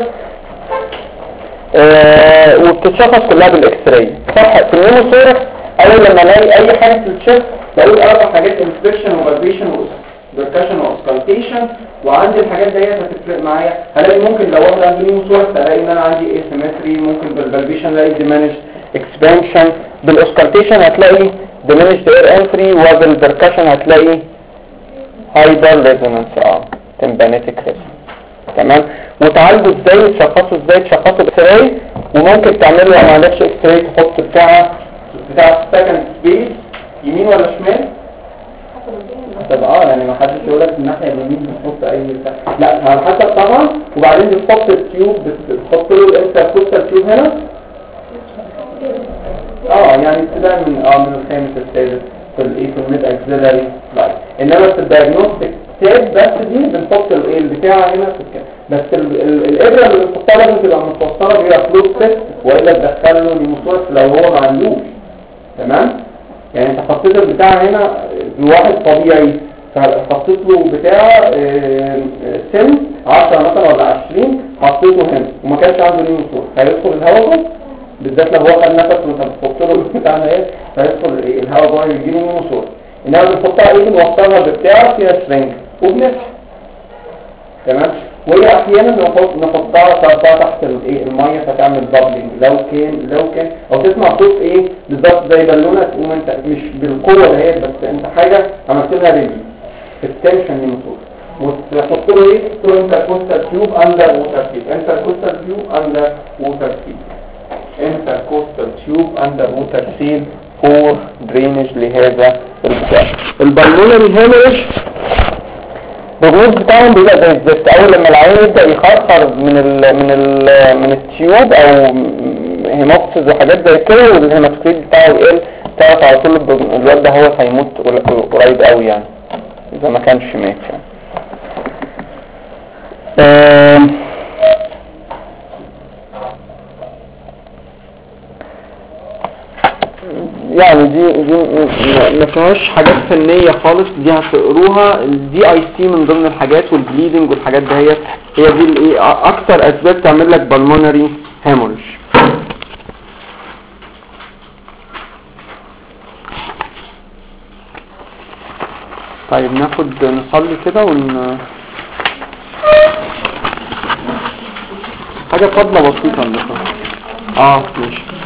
وبتتشخص كلها بالاكس راي. صح. في النيموثوركس اول لما الاقي اي حاجه في الشيست بقول اربع حاجات: انسبكشن وفالبيشن وبركشن واسكالتيشن. وعندي الحاجات ديت هتفرق معايا. هلاقي ممكن لو واحد عنده نيموثوركس الاقي ان انا عندي اسيمتري، ممكن بالفالبيشن الاقي ديمينش اكسبانشن، بالاسكالتيشن هتلاقي ديمينش اير انتري، وبالبركشن هتلاقي هايبر ريزونانس تمبانيتك ريزونانس. تمام. وتعالجوا ازاي؟ تشخصوا باكس راي، وممكن تعملوا لو ما عندكش اكس راي تحط بتاع السكند سبيس يمين ولا شمال. طب يعني ما حدش يقول لك الناحيه اليمين بتحط اي لا على حسب طبعا. وبعدين بتحط التيوب، بتحط له الانتركوستال تيوب هنا يعني ابتداء من الخامس السادس في الميد اكسلري لاين. انما في الدايجنوستيك تاب بس دي بنحط البتاع هنا في الكلام. بس الابره اللي بنحطها لازم تبقى متوصله بيها فلوس ست، والا تدخل له نيموثوركس لو هو ما عندوش. تمام. يعني انت حطيت البتاع هنا لواحد طبيعي فحطيت له بتاع سن 10 مثلا ولا 20 حطيته هنا وما كانش عنده نيموثوركس، هيدخل الهواء بالذات لو هو خد نفس وانت بتحط له البتاع ده فيدخل الهواء جوه يجي له نيموثوركس. انما بنحطها بنوصلها ببتاع فيها سرنج وبنفتح. تمام. وهي احيانا نحطها تحت الميه فتعمل بابلينج لو كان او تسمع صوت بالظبط زي بالونه تقوم انت مش بالقوه دهيت بس انت حاجه عملت لها ريلي في التنشن نيموثوركس. وتحط له انتركوستال تيوب اندر ووتر فيل. انتركوستال تيوب اندر ووتر فيل. انتركوستال تيوب اندر ووتر فيل فور درينج لهذا البتاع. البالمونري هيموريج الرموز بتاعهم بيبقى زي الزفت. اول لما العين يبدا يخرخر من التيوب او هيموكسيس وحاجات زي كده والهيماتوكريت بتاعه يقل، تعرف على طول الواد ده هو هيموت قريب قوي يعني اذا ما كانش مات يعني دي ما فيهاش حاجات فنيه خالص، دي هتقروها. الدي اي سي من ضمن الحاجات والبليدنج والحاجات دهيت هي دي اكتر اسباب تعمل لك بالمونري هيموريج. طيب نصلي كده حاجه فضله بسيطه عندكم. ماشي.